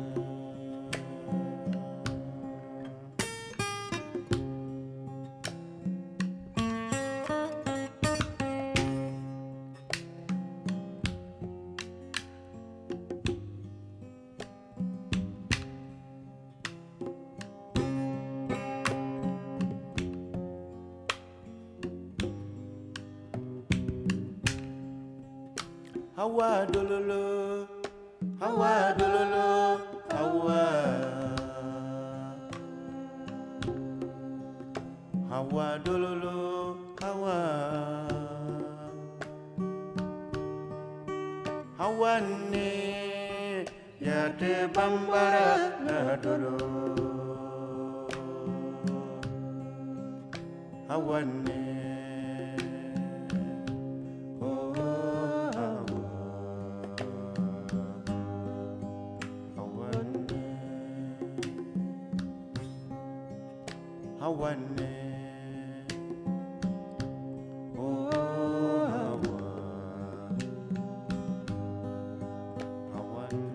Hawa dololo, hawa dololo, hawa. Hawa dololo, hawa. Hawa ne ya te bambara na dolo. hawane. Oh, hawa, hawane, hawane. Oh, hawa, hawane.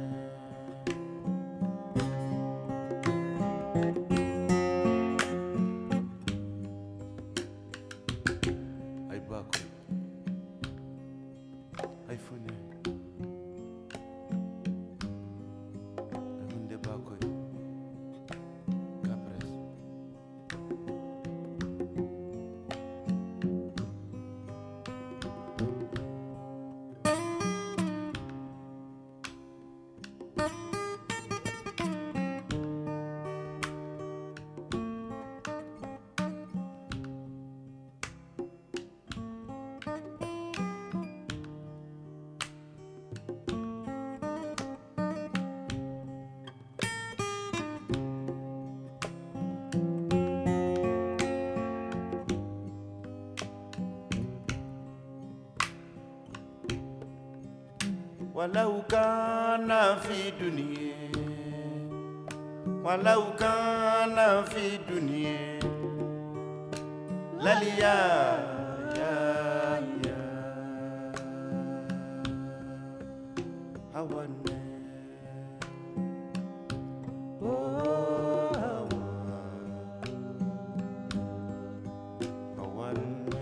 Ay bako, ay fune, ay hunde bako, kapres. ولو كان في دنيا ولو كان في دنيا لليا يا يا هوانا Oh, هوانا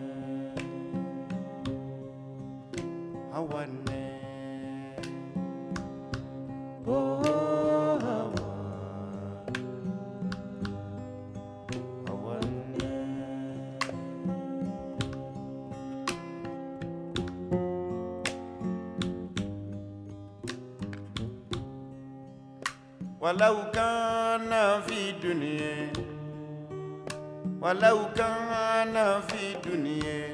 هوانا ولو كان في دنيا ولو كان في دنيا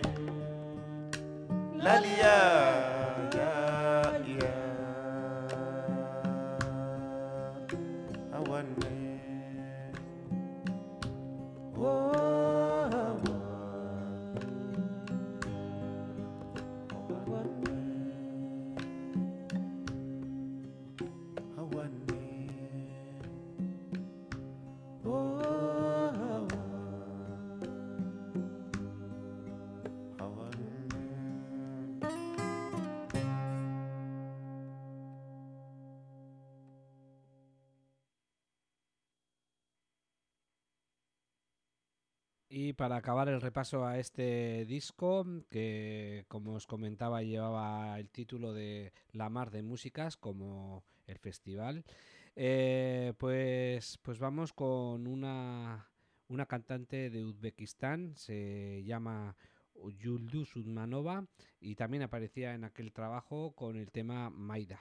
لليا يا يا هوانا Y para acabar el repaso a este disco, que como os comentaba llevaba el título de La Mar de Músicas, como el festival, eh, pues, pues vamos con una, una cantante de Uzbekistán, se llama Yulduz Usmanova y también aparecía en aquel trabajo con el tema Maida.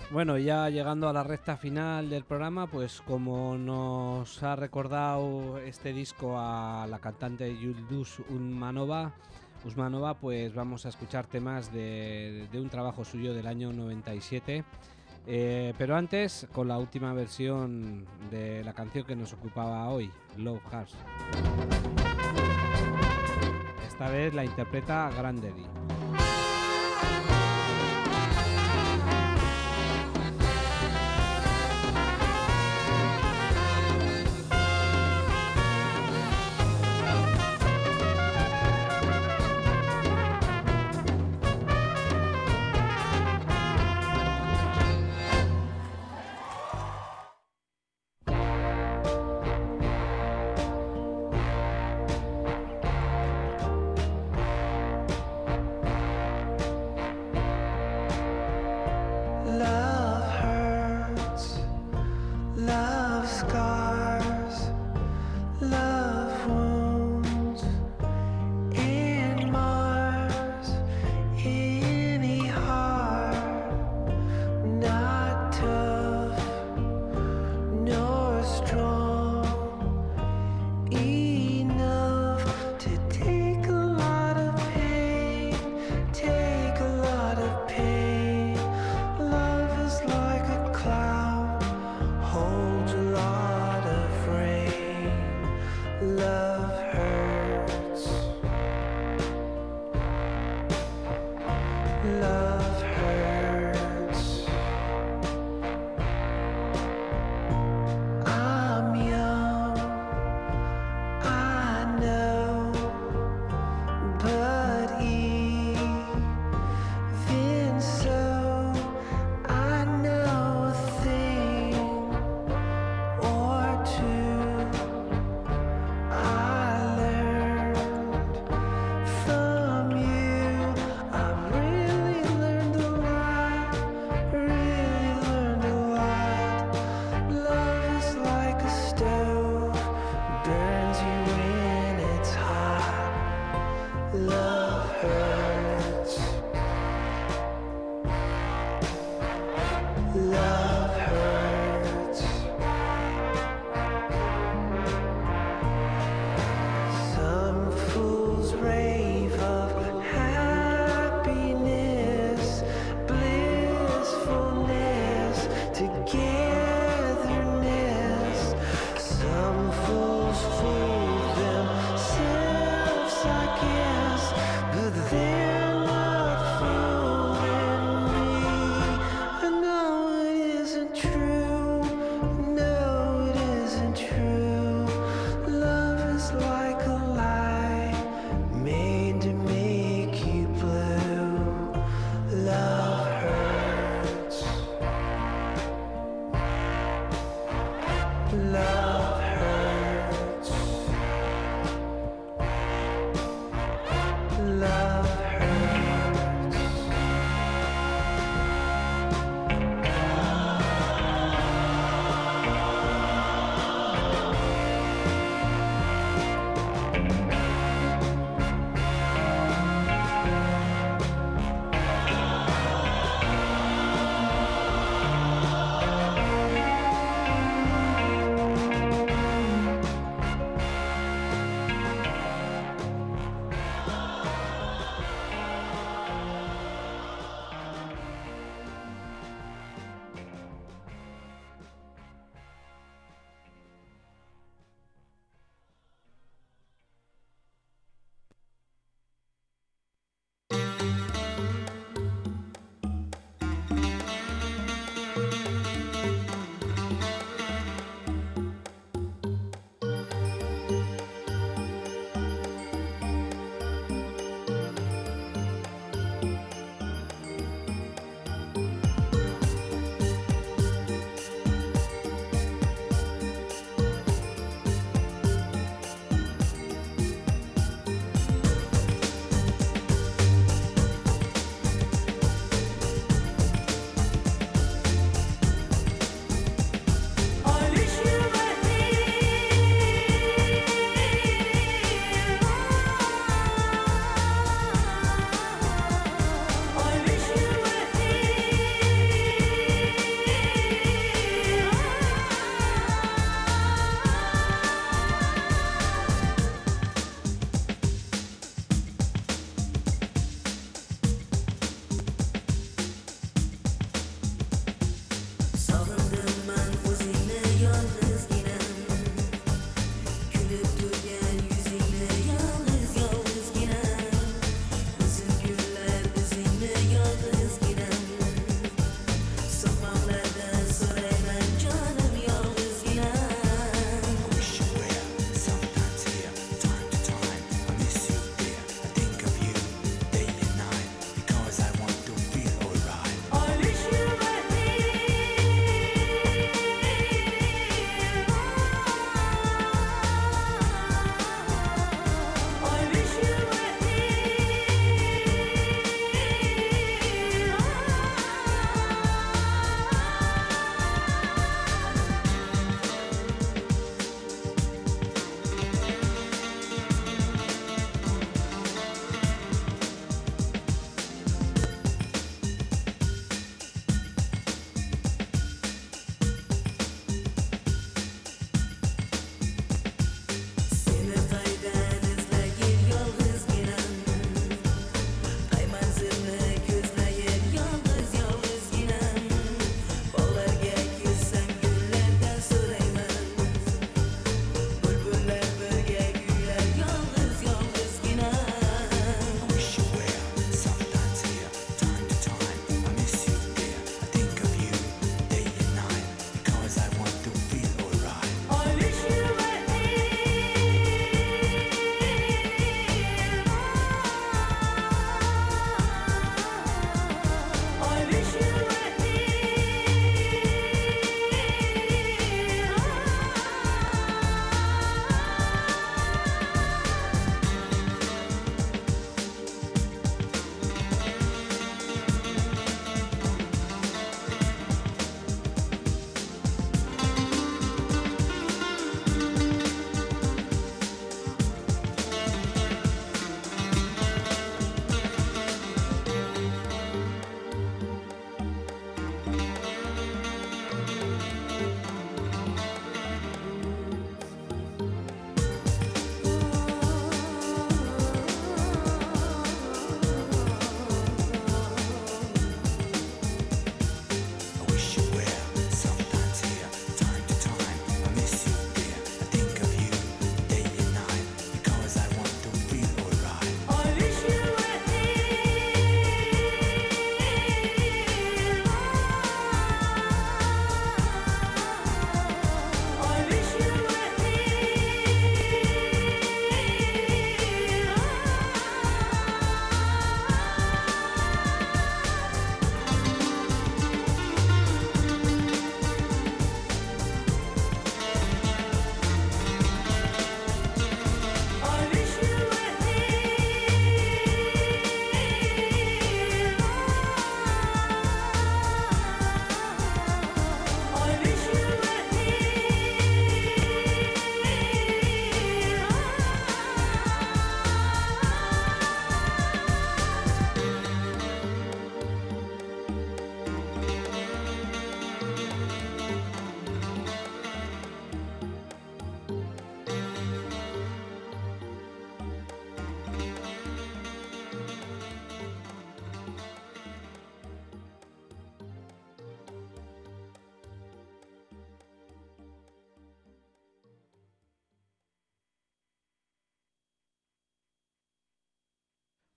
Bueno, ya llegando a la recta final del programa, pues como nos ha recordado este disco a la cantante Yulduz Usmanova, Usmanova, pues vamos a escuchar temas de, de un trabajo suyo del año noventa y siete. Eh, pero antes, con la última versión de la canción que nos ocupaba hoy, Love Hearts. Esta vez la interpreta Grandaddy.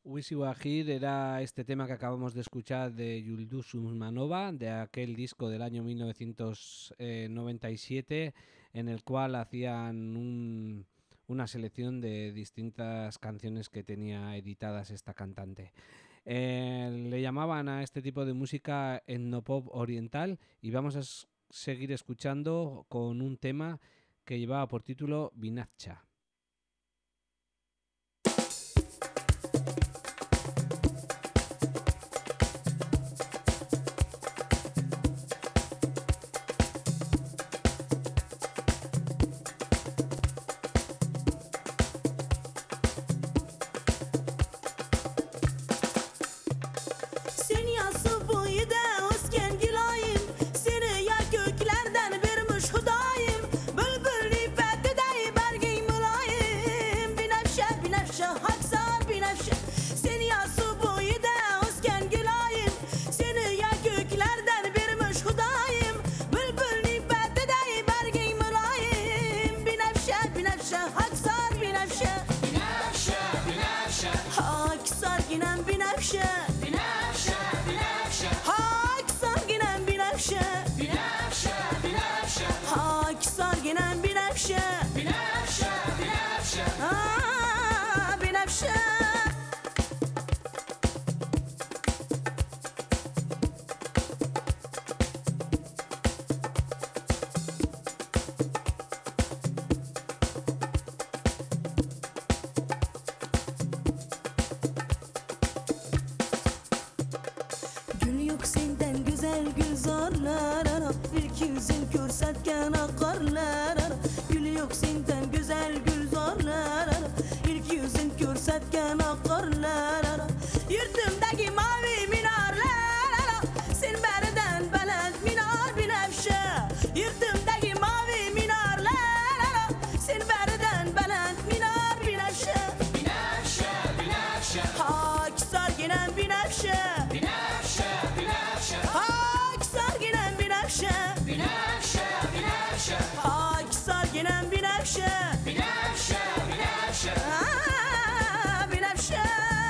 Wisi Wahid era este tema que acabamos de escuchar de Yulduz Usmanova, de aquel disco del año mil novecientos noventa y siete, en el cual hacían un, una selección de distintas canciones que tenía editadas esta cantante. Eh, le llamaban a este tipo de música etnopop oriental, y vamos a s- seguir escuchando con un tema que llevaba por título Vinazcha. Seni yası boyu da özken gilayim, seni ya göklerden vermiş hudayım. Bülbül ipette de bergey mülayim. Binafşe binafşe haksar binafşe. Seni yası boyu da özken gilayim, seni ya göklerden vermiş hudayım. Bülbül ipette de bergey mülayim. Binafşe binafşe haksar binafşe. Binafşe binafşe haksar ginen binafşe. Binafşe, binafşe Haksar ginen binafşe. Binafşe, binafşe Haksar ginen binafşe. Binafşe, binafşe Aa, binafşe. Gül yok senden güzel gülzarlar ara. İlk yüzün körsetken akarlar ara. Gül yok senden güzel gülzarlar ara. İlk yüzün körsetken akarlar ara. Yurtumdaki mavi minarlar ara. Sen berden beled minar binafşe. Yurtumdaki mavi minarlar ara. Sen berden beled minar binafşe. Binafşe, binafşe Haksar ginen binafşe. Binafşe, binafşe Haksar ginen binafşe. Binafşe, binafşe Haksar ginen binafşe. Binafşe, binafşe Aa, binafşe.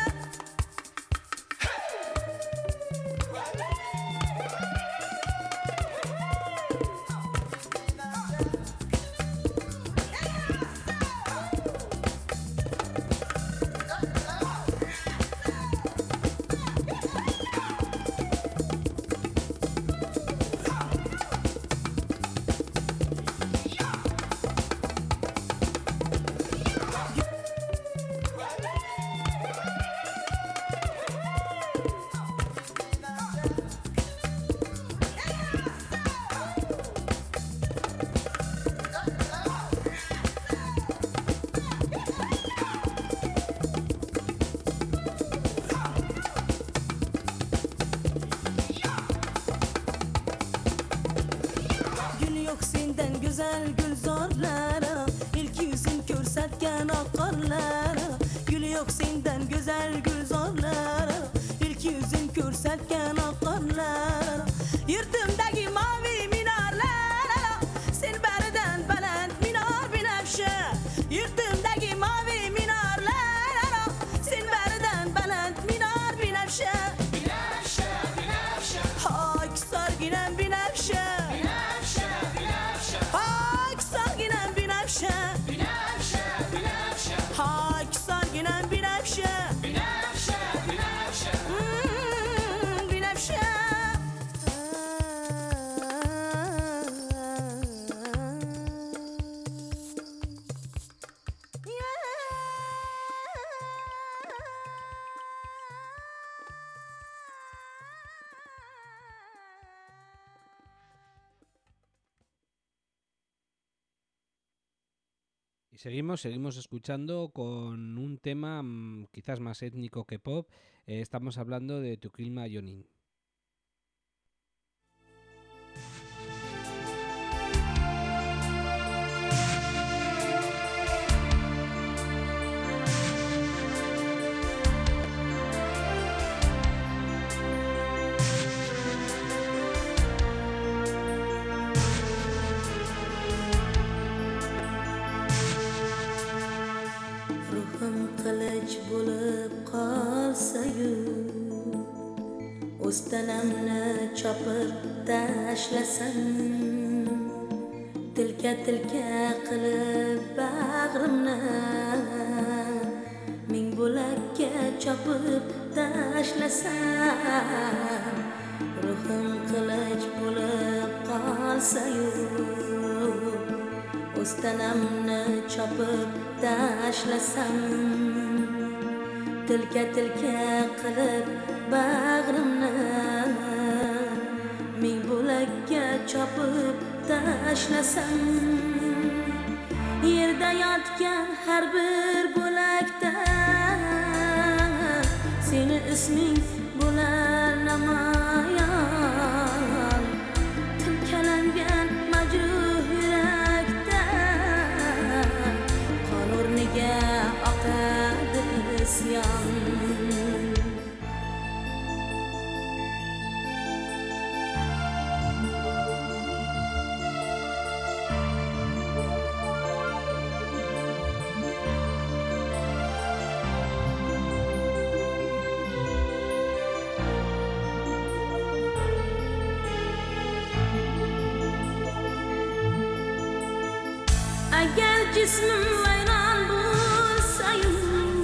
Gül yok senden güzel gülzarlara. İlk yüzün körsetken akarlara. Gül yok senden güzel gülzarlara. İlk yüzün körsetken akarlara. Yurtumdaki mavi minarlara. Sen berden beled minar binafşe. Yurtumdaki mavi minarlara. Sen berden beled minar binafşe. Binafşe, binafşe Haksar ginen binafşe. Binafşe, binafşe Haksar ginen binafşe. Binafşe, binafşe Haksar ginen binafşe. Binafşe, binafşe Hmm, binafşe. Y seguimos, seguimos escuchando con un tema mm, quizás más étnico que pop. Eh, estamos hablando de Tukilma Yonin. Ruhum kılıç bulup kal O'stanamni chopib tashlasam, tilka tilka qilib bag'rimni ming bo'lakka chopib tashlasam, ruhim qilich bo'lib qolsa-yu, o'stanamni chopib tashlasam, tilka tilka qilib bag'rimni ming bo'lakka chopib tashlasam, yerda yotgan har bir bo'lakda seni isming bo'lar namoyon. Tilkalangan majruh yurakda qon o'rniga oqadi isyon. Agar jismim vayron bo'lsa-yu,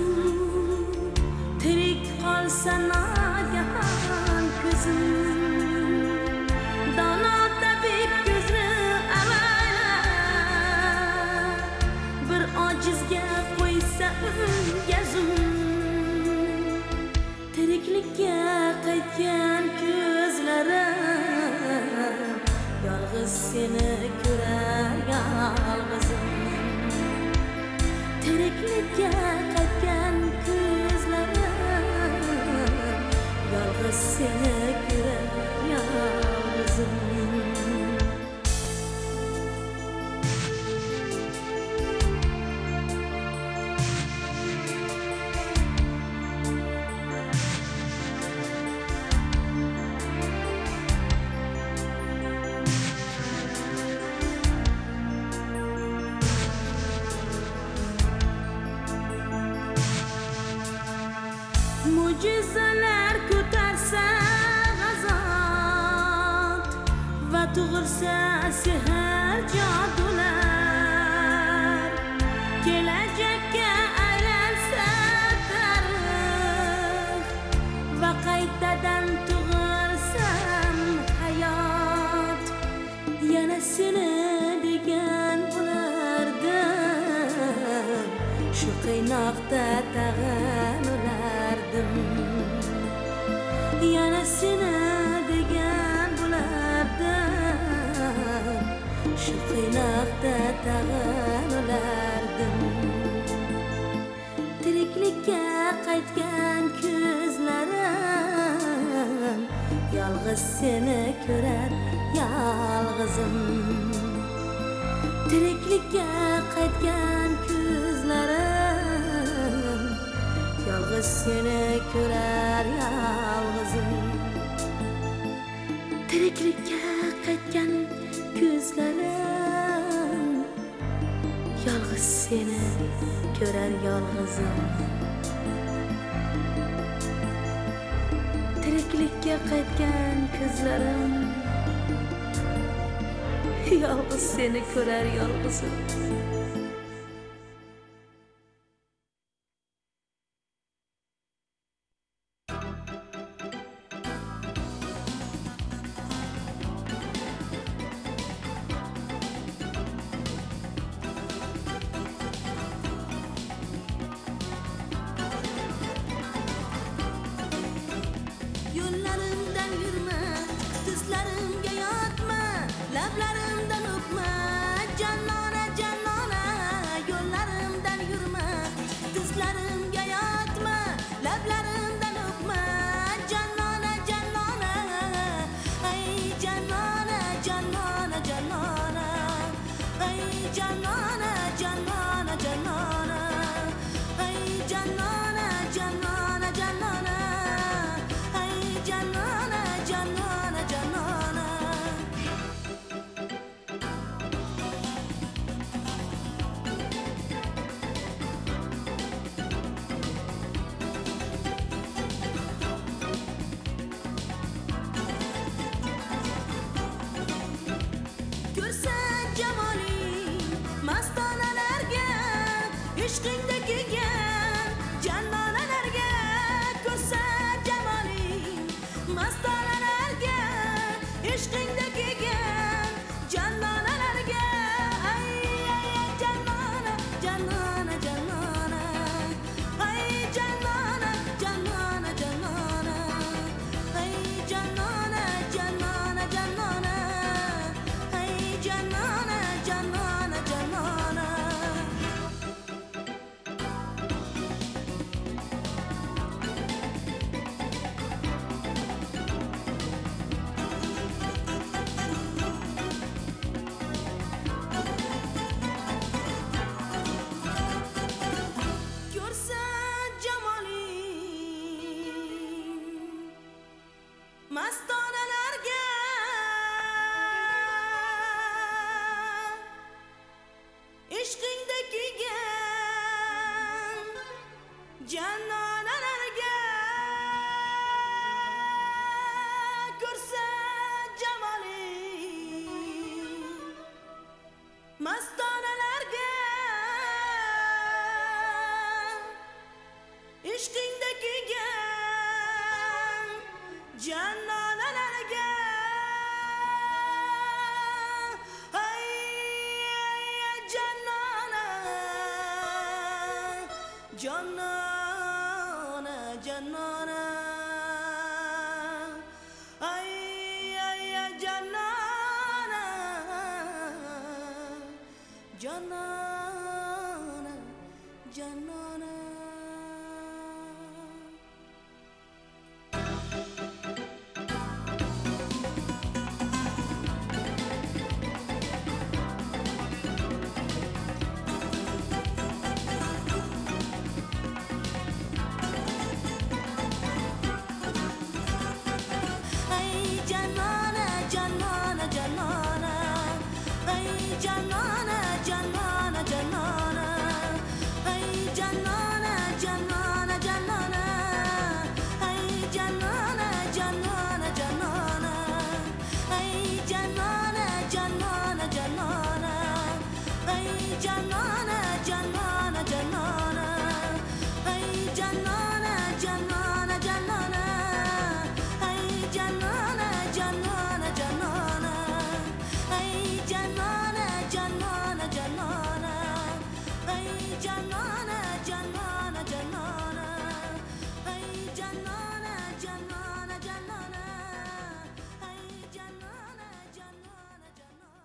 tirik qolsa nagahan ko'zim, dono tabib ko'zni avaylab bir ojizga qo'ysa unga zum, tiriklikka qaytgan ko'zlarim yolg'iz seni ko'rar yolg'izim. Tiriklikka qaytgan ko'zlarim yolg'iz seni ko'rar yolg'izim. Mucizeler ko'tarsa g'azot va tug'ilsa sehr jodular, kelajakka aylansa tarix va qaytadan tug'ilsam hayot, yana seni degan bo'lardim, shu qiynoqda tag'in o'lardim. Yana seni degan bo'lardim, shu qiynoqda tag'in o'lardim. Tiriklikka qaytgan ko'zlarim yolg'iz seni ko'rar yolg'izim. Tiriklikka qaytgan ko'zlarim yolg'iz seni ko'rar yolg'izim. Tiriklikka qaytgan ko'zlarim yolg'iz seni ko'rar yolg'izim. Tiriklikka qaytgan ko'zlarim yolg'iz seni ko'rar yolg'izim. Yo'llarimdan yurma, tizlarimga yotma, lablarimdan o'pma, jannona jannona ishqingda kelgan jannonalarga ko'rsat jamoling mastonalarga ishqingda kelgan jannonalarga ay ay ay jannona jannona jannona ay jannona jannona jannona ay jannona jannona jannona ay jannona jannona jannona ko'rsan jamoling mastonalarga ishqingda kelgan jannonalarga ko'rsan jamoling mastonalarga ishqingda kelgan jannonalarga ay ay jannona jannona jannona ay ay ay jannona jannona jannona ay jannona jannona jannona ay jannona jannona jannona ay jannona jannona jannona ay jannona jannona jannona ay jannona jannona jannona ay jannona jannona jannona ay jannona jannona jannona ay jannona jannona jannona ay jannona jannona jannona ay jannona jannona jannona ay jannona jannona jannona ay jannona jannona jannona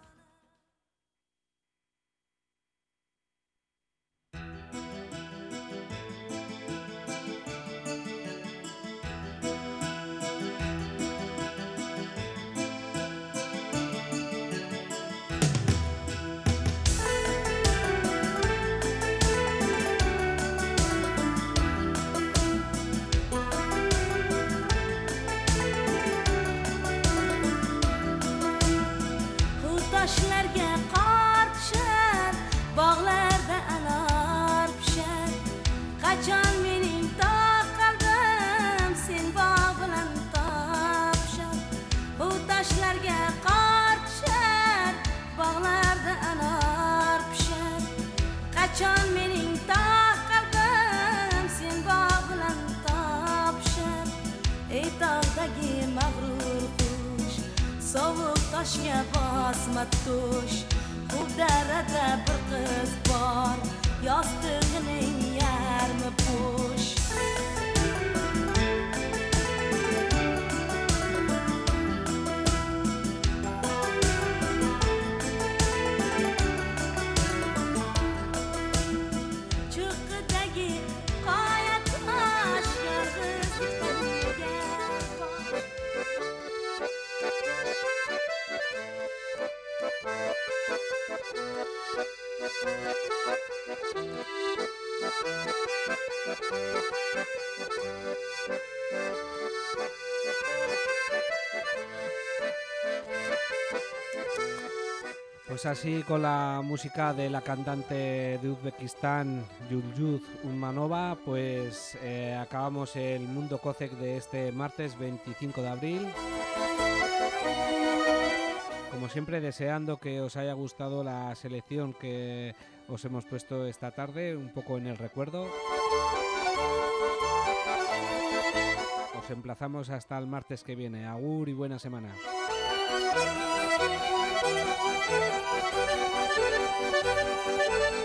u toshlarga qor tushar bog'larda anor pishar qachon mening tog' qalbim sen bog' bilan topishar u toshlarga qor tushar bog'larda anor pishar qachon mening tog' qalbim sen bog' bilan topishar ey tog'dagi mag'rur qush sovuq toshga bosma tush u darada bir qiz bor yostig'ining yarmi bo'sh cho'qqidagi qoya tosh yolg'izlikdan yegan Pues así, con la música de la cantante de Uzbekistán, Yulyuz Usmanova, pues eh, acabamos el Mundo Cosec de este martes veinticinco de abril. Como siempre, deseando que os haya gustado la selección que os hemos puesto esta tarde, un poco en el recuerdo. Os emplazamos hasta el martes que viene. Agur y buena semana. Thank you.